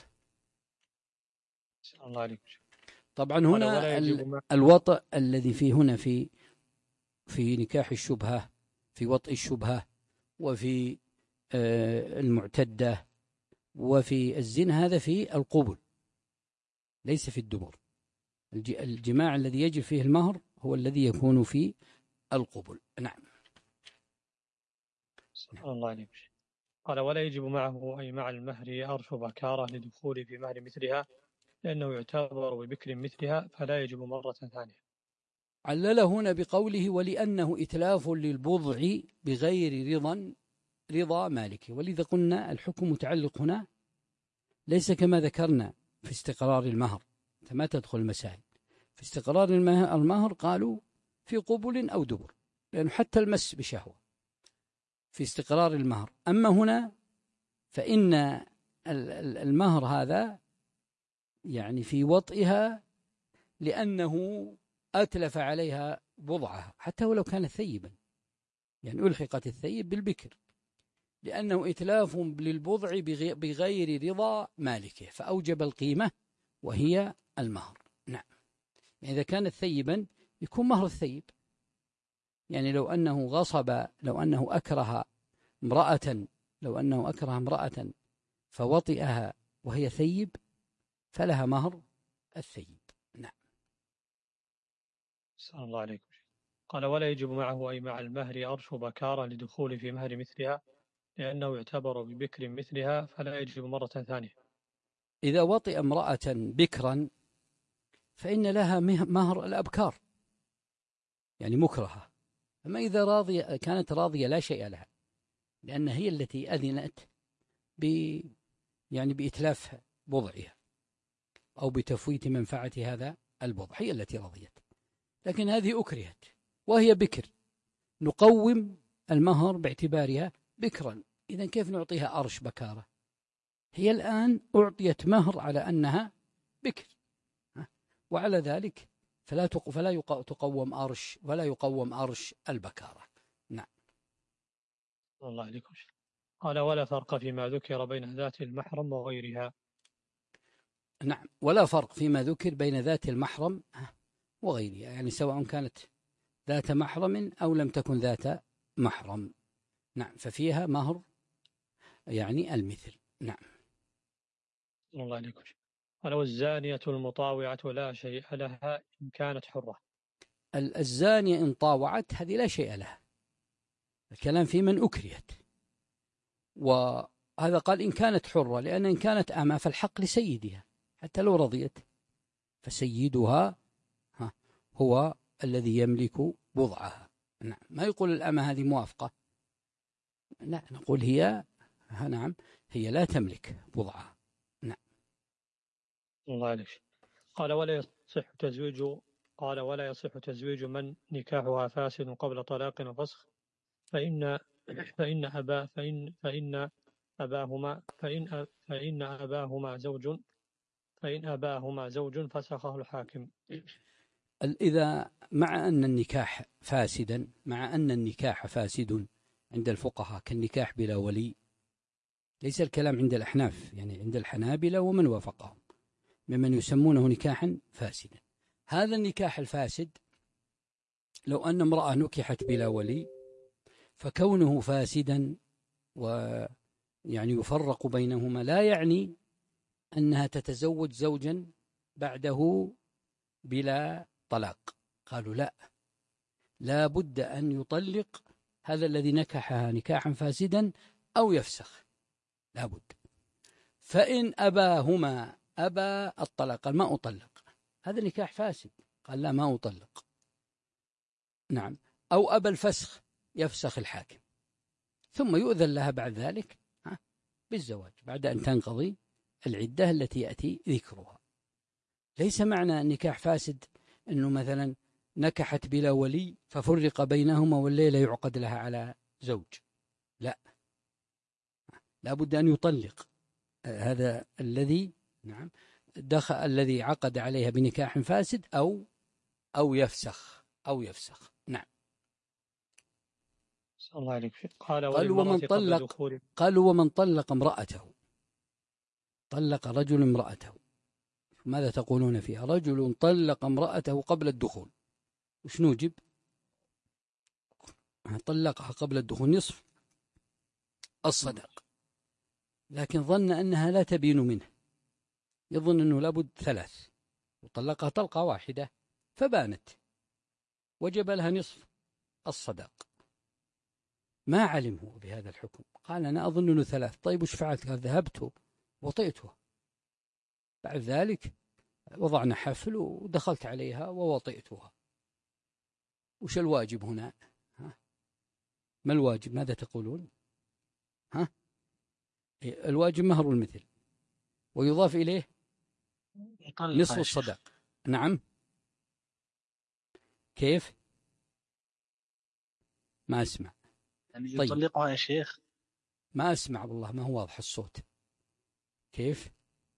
الله عليك. طبعا هنا الوطئ الذي فيه هنا في في نكاح الشبهة، في وطئ الشبهة، وفي المعتدة، وفي الزنا، هذا في القبل ليس في الدبر. الجماع الذي يجب فيه المهر هو الذي يكون في القبل. نعم. الله عليك. قال ولا يجب معه أي مع المهر أرش بكارة لدخول في مهر مثلها، لأنه يعتبر ببكر مثلها فلا يجب مرة ثانية. علل هنا بقوله ولأنه إتلاف للبضع بغير رضا رضا مالكه. ولذا قلنا الحكم متعلق هنا ليس كما ذكرنا في استقرار المهر، فما تدخل المسائل في استقرار المهر قالوا في قبل أو دبر، لأنه حتى المس بشهوة في استقرار المهر. أما هنا فإن المهر هذا يعني في وطئها لأنه أتلف عليها بضعها حتى ولو كان ثيبا، يعني ألحقت الثيب بالبكر، لأنه إتلاف للبضع بغير رضا مالكه فأوجب القيمة وهي المهر. نعم. يعني إذا كان ثيبا يكون مهر الثيب، يعني لو أنه غصب، لو أنه أكره امرأة لو أنه أكره امرأة فوطئها وهي ثيب فلها مهر الثيب. نعم. صلى الله عليكم. قال ولا يجب معه أي مع المهر أرش بكارة لدخول في مهر مثلها، لأنه يعتبر ببكر مثلها فلا يجب مرة ثانية. إذا وطئ امرأة بكرا فإن لها مهر الأبكار، يعني مكرهة. أما إذا راضية كانت راضية لا شيء لها، لأن هي التي أذنت ب يعني بإتلاف بضعها أو بتفويت منفعة هذا البضع، هي التي رضيت، لكن هذه أكرهت وهي بكر، نقوم المهر باعتبارها بكرا. إذن كيف نعطيها أرش بكارة؟ هي الآن أعطيت مهر على أنها بكر، وعلى ذلك فلا فلا تقوم أرش ولا يقوم أرش البكارة. نعم. الله عليكم. قال ولا فرق فيما ذكر بين ذات المحرم وغيرها. نعم، ولا فرق فيما ذكر بين ذات المحرم وغيرها، يعني سواء كانت ذات محرم أو لم تكن ذات محرم. نعم، ففيها مهر يعني المثل. نعم. الله عليكم. قال والزانية المطاوعة لا شيء لها إن كانت حرة. الزانية إن طاوعت هذه لا شيء لها، الكلام في من أكرهت، وهذا قال إن كانت حرة، لأن إن كانت أما فالحق لسيدها حتى لو رضيت، فسيدها هو الذي يملك بضعها. نعم. ما يقول الأمة هذه موافقة، لا، نقول هي نعم هي لا تملك بضعها. نعم. الله عليك. قال ولا يصح تزويج قال ولا يصح تزويج من نكاحها فاسد قبل طلاق وفسخ، فإن فإن أبا فإن فإن أباهما فإن فإن أباهما زوج فإن أباهما زوج فسخه الحاكم. إذا مع أن النكاح فاسدا مع أن النكاح فاسد عند الفقهاء كالنكاح بلا ولي، ليس الكلام عند الأحناف، يعني عند الحنابلة ومن وافقهم ممن يسمونه نكاحا فاسدا. هذا النكاح الفاسد لو أن امرأة نكحت بلا ولي فكونه فاسدا ويعني يفرق بينهما لا يعني أنها تتزوج زوجا بعده بلا طلاق. قالوا لا، لا بد أن يطلق هذا الذي نكحها نكاحا فاسدا أو يفسخ، لا بد. فإن أباهما أبى الطلاق قال ما أطلق، هذا نكاح فاسد، قال لا ما أطلق. نعم. أو أبى الفسخ يفسخ الحاكم، ثم يؤذن لها بعد ذلك بالزواج بعد أن تنقضي العدة التي يأتي ذكرها. ليس معنى النكاح فاسد أنه مثلا نكحت بلا ولي ففرق بينهما والليلة يعقد لها على زوج، لا، لا بد أن يطلق هذا الذي نعم دخل الذي عقد عليها بنكاح فاسد أو أو يفسخ أو يفسخ. نعم. الله عليك. قال قالوا ومن طلق قالوا ومن طلق امرأته، طلق رجل امرأته، ماذا تقولون فيها؟ رجل طلق امرأته قبل الدخول، وش نوجب؟ طلقها قبل الدخول نصف الصدق، لكن ظن أنها لا تبين منه، يظن أنه لابد ثلاث، وطلقها طلقة واحدة فبانت، وجب لها نصف الصدق. ما علم هو بهذا الحكم، قال أنا أظن أنه ثلاث. طيب وش فعلت؟ قال ذهبت وطئته، بعد ذلك وضعنا حفل ودخلت عليها ووطئتها. وش الواجب هنا؟ ها؟ ما الواجب؟ ماذا تقولون؟ ها؟ الواجب مهر المثل ويضاف إليه نصف الصدق. نعم. كيف؟ ما أسمع. يعني يطلقها طيب. يا شيخ ما أسمع والله، ما هو واضح الصوت. كيف؟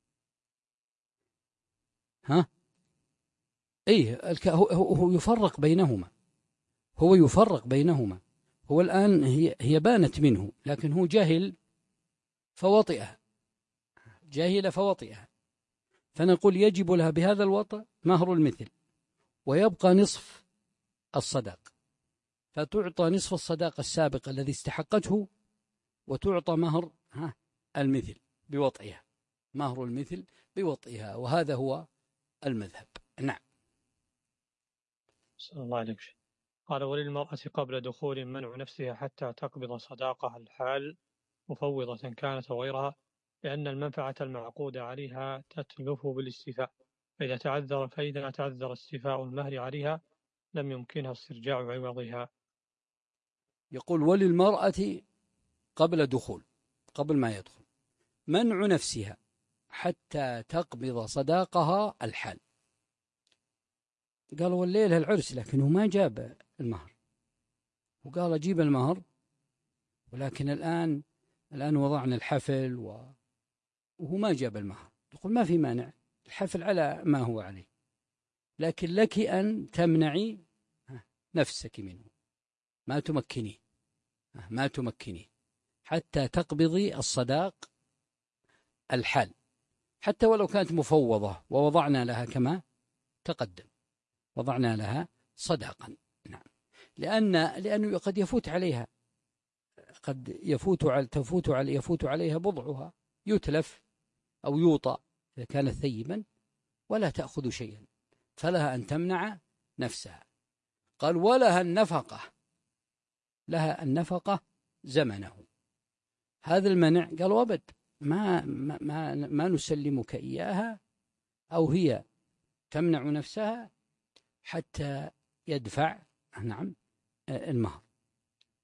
ها؟ إيه هو, هو يفرق بينهما، هو يفرق بينهما. هو الآن هي, هي بانت منه، لكن هو جاهل فوطئها، جاهل فوطئها، فنقول يجب لها بهذا الوطأ مهر المثل ويبقى نصف الصداق، فتعطى نصف الصداق السابق الذي استحقته، وتعطى مهر ها المثل بوطئها، مهر المثل بوطئها، وهذا هو المذهب. نعم. صلى الله عليه وسلم. قال وللمرأة قبل دخول منع نفسها حتى تقبض صداقها الحال مفوضة كانت وغيرها، لأن المنفعة المعقودة عليها تتلف بالاستيفاء، فإذا تعذر فإذا تعذر استيفاء المهر عليها لم يمكنها استرجاع عوضها. يقول وللمرأة قبل دخول، قبل ما يدخل، منع نفسها حتى تقبض صداقها الحال. قالوا والليلة العرس لكنه ما جاب المهر، وقال أجيب المهر، ولكن الآن الآن وضعنا الحفل وهو ما جاب المهر. يقول ما في مانع، الحفل على ما هو عليه، لكن لك أن تمنعي نفسك منه، ما تمكنيه ما تمكنيه حتى تقبضي الصداق الحال، حتى ولو كانت مفوضة ووضعنا لها كما تقدم، وضعنا لها صداقا. نعم. لأن لأنه قد يفوت عليها، قد يفوت على تفوت على يفوت عليها بضعها، يتلف أو يوطى إذا كانت ثيبا ولا تأخذ شيئا، فلها أن تمنع نفسها. قال ولها النفقة، لها النفقة زمنه. هذا المنع قالوا أبد ما ما ما, ما نسلمك إياها، أو هي تمنع نفسها حتى يدفع نعم المهر.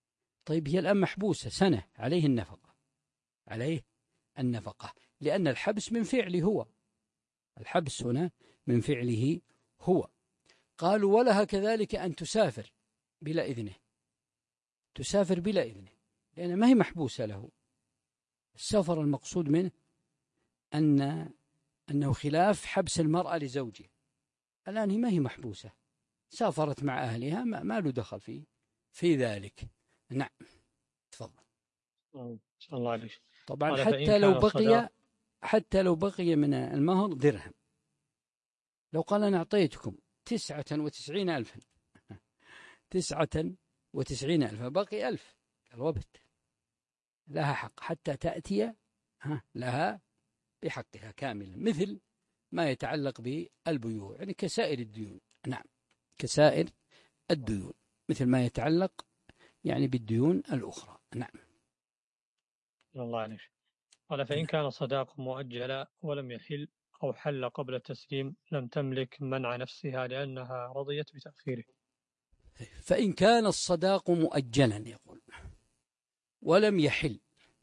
طيب هي الآن محبوسة سنة، عليه النفقة، عليه النفقة، لأن الحبس من فعله هو، الحبس هنا من فعله هو. قالوا ولها كذلك أن تسافر بلا إذنه، تسافر بلا إذنه، لأن ما هي محبوسة له. السفر المقصود منه أن أنه خلاف حبس المرأة لزوجها. الآن هي ما هي محبوسة، سافرت مع أهلها، ما, ما له دخل فيه في ذلك. نعم تفضل. الله عليك. طبعا حتى لو بقي حتى لو بقي من المهر درهم، لو قال أنا أعطيتكم تسعة وتسعين ألفا تسعة وتسعين ألفا بقي ألف، الوبت لها حق حتى تأتي ها لها بحقها كاملا، مثل ما يتعلق بالبيوع، يعني كسائر الديون. نعم كسائر الديون، مثل ما يتعلق يعني بالديون الأخرى. نعم. الله عليك. قال فإن كان صداق مؤجلا ولم يحل أو حل قبل التسليم لم تملك منع نفسها لأنها رضيت بتأخيره. فإن كان الصداق مؤجلا يقول ولم يحل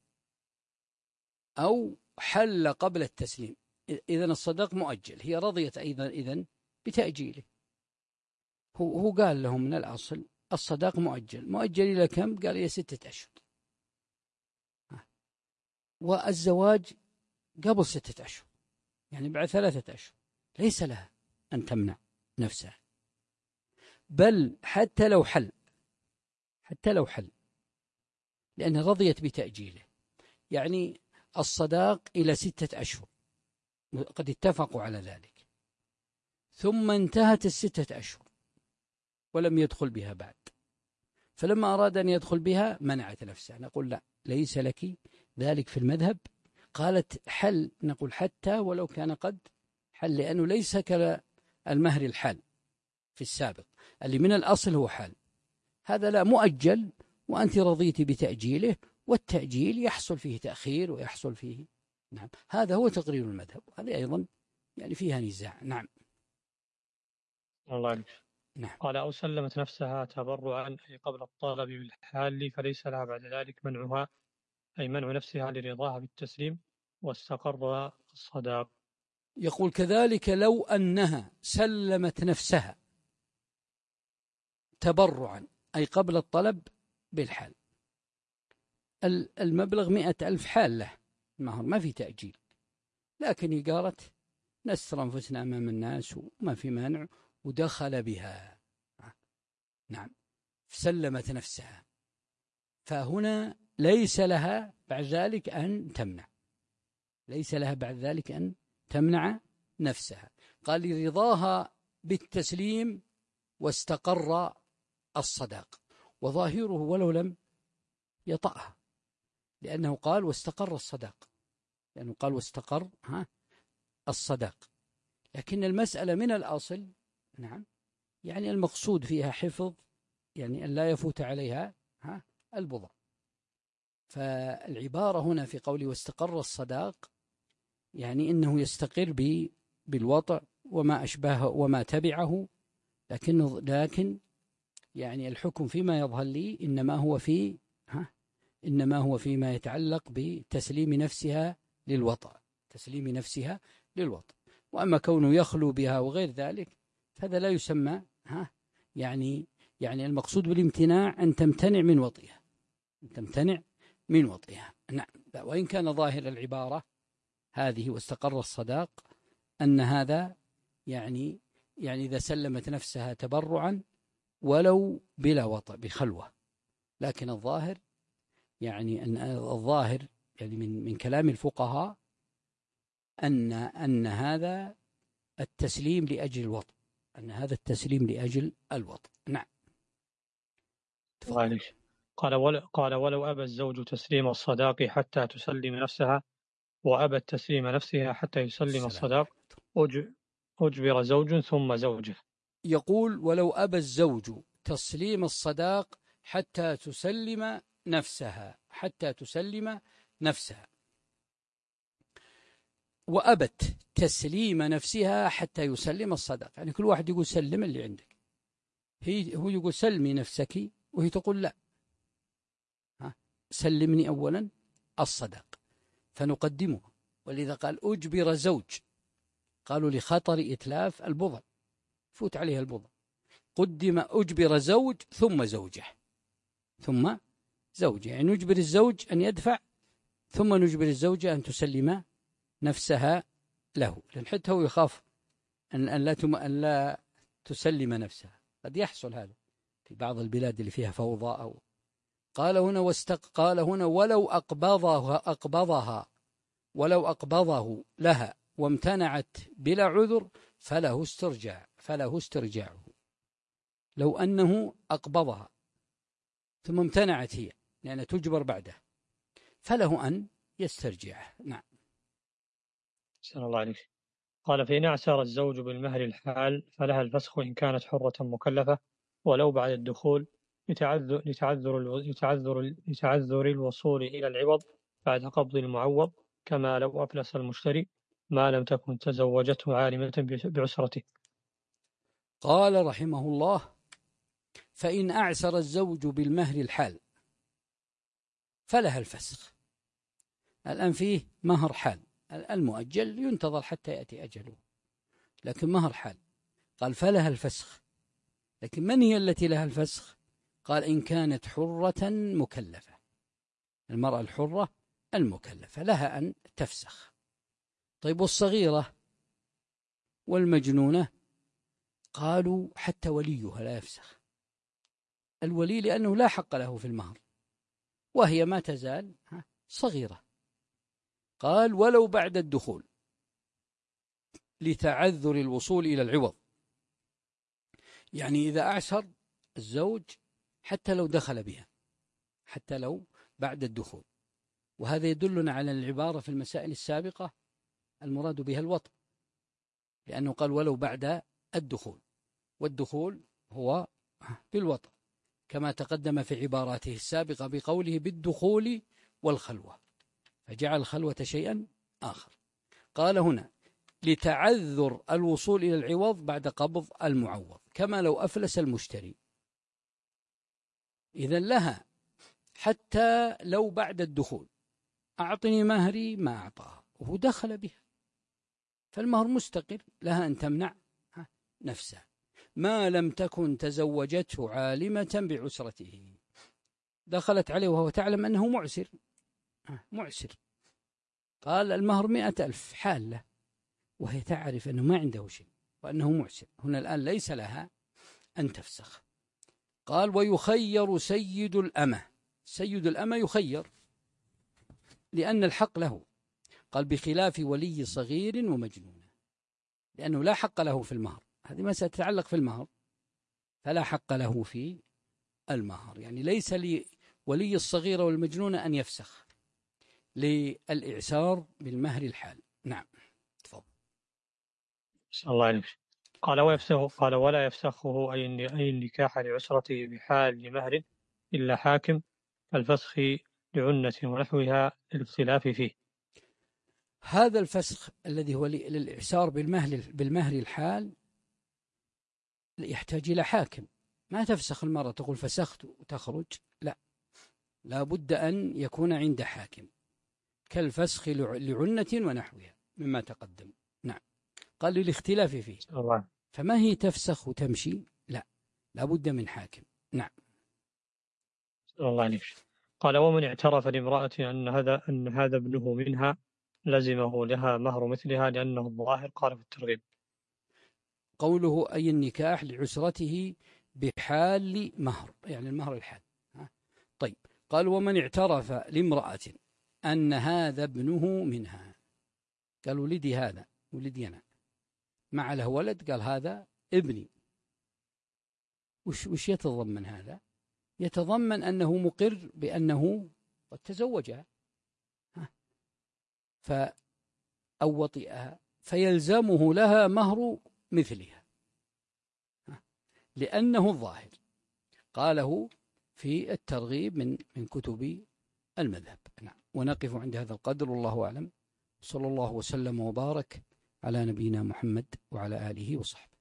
أو حل قبل التسليم، إذن الصداق مؤجل، هي رضيت أيضا إذن بتأجيله. هو هو قال لهم من الأصل الصداق مؤجل، مؤجل إلى كم؟ قال إلى ستة أشهر، والزواج قبل ستة أشهر، يعني بعد ثلاثة أشهر، ليس لها أن تمنع نفسها، بل حتى لو حل حتى لو حل لأن رضيت بتأجيله. يعني الصداق إلى ستة أشهر، قد اتفقوا على ذلك، ثم انتهت الستة أشهر ولم يدخل بها بعد، فلما أراد أن يدخل بها منعت نفسها. نقول لا، ليس لك ذلك في المذهب. قالت حل، نقول حتى ولو كان قد حل، لأنه ليس كالمهر الحال في السابق اللي من الأصل هو حال، هذا لا مؤجل، وأنت رضيت بتأجيله، والتأجيل يحصل فيه تأخير ويحصل فيه. نعم هذا هو تقرير المذهب، هذا أيضا يعني فيها نزاع. نعم. الله عليك. نعم. قال أو سلمت نفسها تبرعا أي قبل الطلب بالحال فليس لها بعد ذلك منعها، أي منع نفسها لرضاها بالتسليم واستقر الصداق. يقول كذلك لو أنها سلمت نفسها تبرعا أي قبل الطلب بالحال، المبلغ مئة ألف حال له المهر، ما في تأجيل، لكن قالت نستر أنفسنا أمام الناس وما في مانع ودخل بها. نعم سلمت نفسها، فهنا ليس لها بعد ذلك أن تمنع، ليس لها بعد ذلك أن تمنع نفسها. قال لرضاها بالتسليم واستقر الصداق، وظاهره ولو لم يطأها، لأنه قال واستقر الصداق، لأنه قال واستقر ها الصداق، لكن المسألة من الأصل نعم يعني المقصود فيها حفظ، يعني أن لا يفوت عليها ها البضع. فالعبارة هنا في قوله واستقر الصداق يعني إنه يستقر بالوضع وما أشبهه وما تبعه، لكن لكن يعني الحكم فيما يظهر لي إنما هو في ها إنما هو فيما يتعلق بتسليم نفسها للوطأ، تسليم نفسها للوطأ. وأما كونه يخلو بها وغير ذلك هذا لا يسمى ها يعني يعني المقصود بالامتناع أن تمتنع من وطئها، أن تمتنع من وطئها. نعم. وإن كان ظاهر العبارة هذه واستقر الصداق أن هذا يعني يعني إذا سلمت نفسها تبرعا ولو بلا وطأ بخلوة، لكن الظاهر يعني أن الظاهر يعني من من كلام الفقهاء أن أن هذا التسليم لأجل الوطء، أن هذا التسليم لأجل الوطء. نعم. قال ولو قال ولو أبى الزوج تسليم الصداق حتى تسلم نفسها وأبى تسليم نفسها حتى يسلم الصداق أجبر زوج ثم زوجه. يقول ولو أبى الزوج تسليم الصداق حتى تسلم نفسها حتى تسلم نفسها وأبت تسليم نفسها حتى يسلم الصداق، يعني كل واحد يقول سلم اللي عندك، هي هو يقول سلمي نفسك وهي تقول لا سلمني أولا الصداق فنقدمه. ولذا قال أجبر زوج، قالوا لخطر إتلاف البضع، فوت عليها البضع، قدم أجبر زوج ثم زوجه ثم زوجه، يعني نجبر الزوج أن يدفع ثم نجبر الزوجة أن تسلم نفسها له، لأن حتى هو يخاف أن, أن, لا, تم أن لا تسلم نفسها، قد يحصل هذا في بعض البلاد اللي فيها فوضى. أو قال هنا واستق قال هنا ولو أقبضها أقبضها ولو أقبضه لها وامتنعت بلا عذر فله استرجاع فله استرجاعه. لو أنه أقبضها ثم امتنعت هي لأنها تجبر بعده فله أن يسترجعه. نعم. أحسن الله عليك. قال فإن اعسر الزوج بالمهر الحال فلها الفسخ إن كانت حرة مكلفة ولو بعد الدخول لتعذر لتعذر لتعذر لتعذر الوصول إلى العوض بعد قبض المعوض، كما لو أفلس المشتري ما لم تكن تزوجته عالمة بعسرته. قال رحمه الله فإن أعسر الزوج بالمهر الحال فلها الفسخ. الآن فيه مهر حال، المؤجل ينتظر حتى يأتي أجله، لكن مهر حال قال فلها الفسخ. لكن من هي التي لها الفسخ؟ قال إن كانت حرة مكلفة، المرأة الحرة المكلفة لها أن تفسخ. طيب والصغيرة والمجنونة؟ قالوا حتى وليها لا يفسخ، الولي لأنه لا حق له في المهر وهي ما تزال صغيرة. قال ولو بعد الدخول لتعذر الوصول إلى العوض، يعني إذا أعسر الزوج حتى لو دخل بها، حتى لو بعد الدخول، وهذا يدلنا على العبارة في المسائل السابقة المراد بها الوطء، لأنه قال ولو بعد الدخول، والدخول هو بالوطء كما تقدم في عباراته السابقة بقوله بالدخول والخلوة، فجعل الخلوة شيئا آخر. قال هنا لتعذر الوصول إلى العوض بعد قبض المعوض، كما لو أفلس المشتري. إذن لها حتى لو بعد الدخول أعطني مهري ما أعطاه وهو دخل بها، فالمهر مستقر، لها أن تمنع نفسها ما لم تكن تزوجته عالمة بعسرته. دخلت عليه وهو تعلم أنه معسر معسر قال المهر مئة ألف حالة وهي تعرف أنه ما عنده شيء وأنه معسر، هنا الآن ليس لها أن تفسخ. قال ويخير سيد الأمة، سيد الأمة يخير لأن الحق له، قال بخلاف ولي صغير ومجنون لأنه لا حق له في المهر، هذه مسألة تتعلق في المهر، فلا حق له في المهر، يعني ليس لولي الصغير والمجنون أن يفسخ للإعسار بالمهر الحال. نعم تفضل. الله عليك. قال ويفسخ قال ولا يفسخه أي أي النكاح لعسرته بحال لمهر إلا حاكم الفسخ لعنة ونحوها الاختلاف فيه. هذا الفسخ الذي هو للإعسار بالمهر بالمهر الحال يحتاج إلى حاكم، ما تفسخ المرأة تقول فسخت وتخرج، لا، لا بد أن يكون عند حاكم كالفسخ لعنة ونحوها مما تقدم. نعم. قال للاختلاف فيه، الله. فما هي تفسخ وتمشي؟ لا، لا بد من حاكم. نعم. الله عليك. قال ومن اعترف لامرأة أن هذا أن هذا ابنه منها لزمه لها مهر مثلها لأنه الظاهر. قال في الترغيب قوله أي النكاح لعسرته بحال مهر، يعني المهر الحال. طيب قال ومن اعترف لامرأة أن هذا ابنه منها، قال ولدي هذا ولدي أنا، مع له ولد، قال هذا ابني، وش, وش يتضمن هذا؟ يتضمن أنه مقر بأنه قد تزوجها ف أو وطئها فيلزمه لها مهر مثلها لأنه الظاهر. قاله في الترغيب من من كتب المذهب. نعم. ونقف عند هذا القدر، والله أعلم. صلى الله وسلم وبارك على نبينا محمد وعلى آله وصحبه.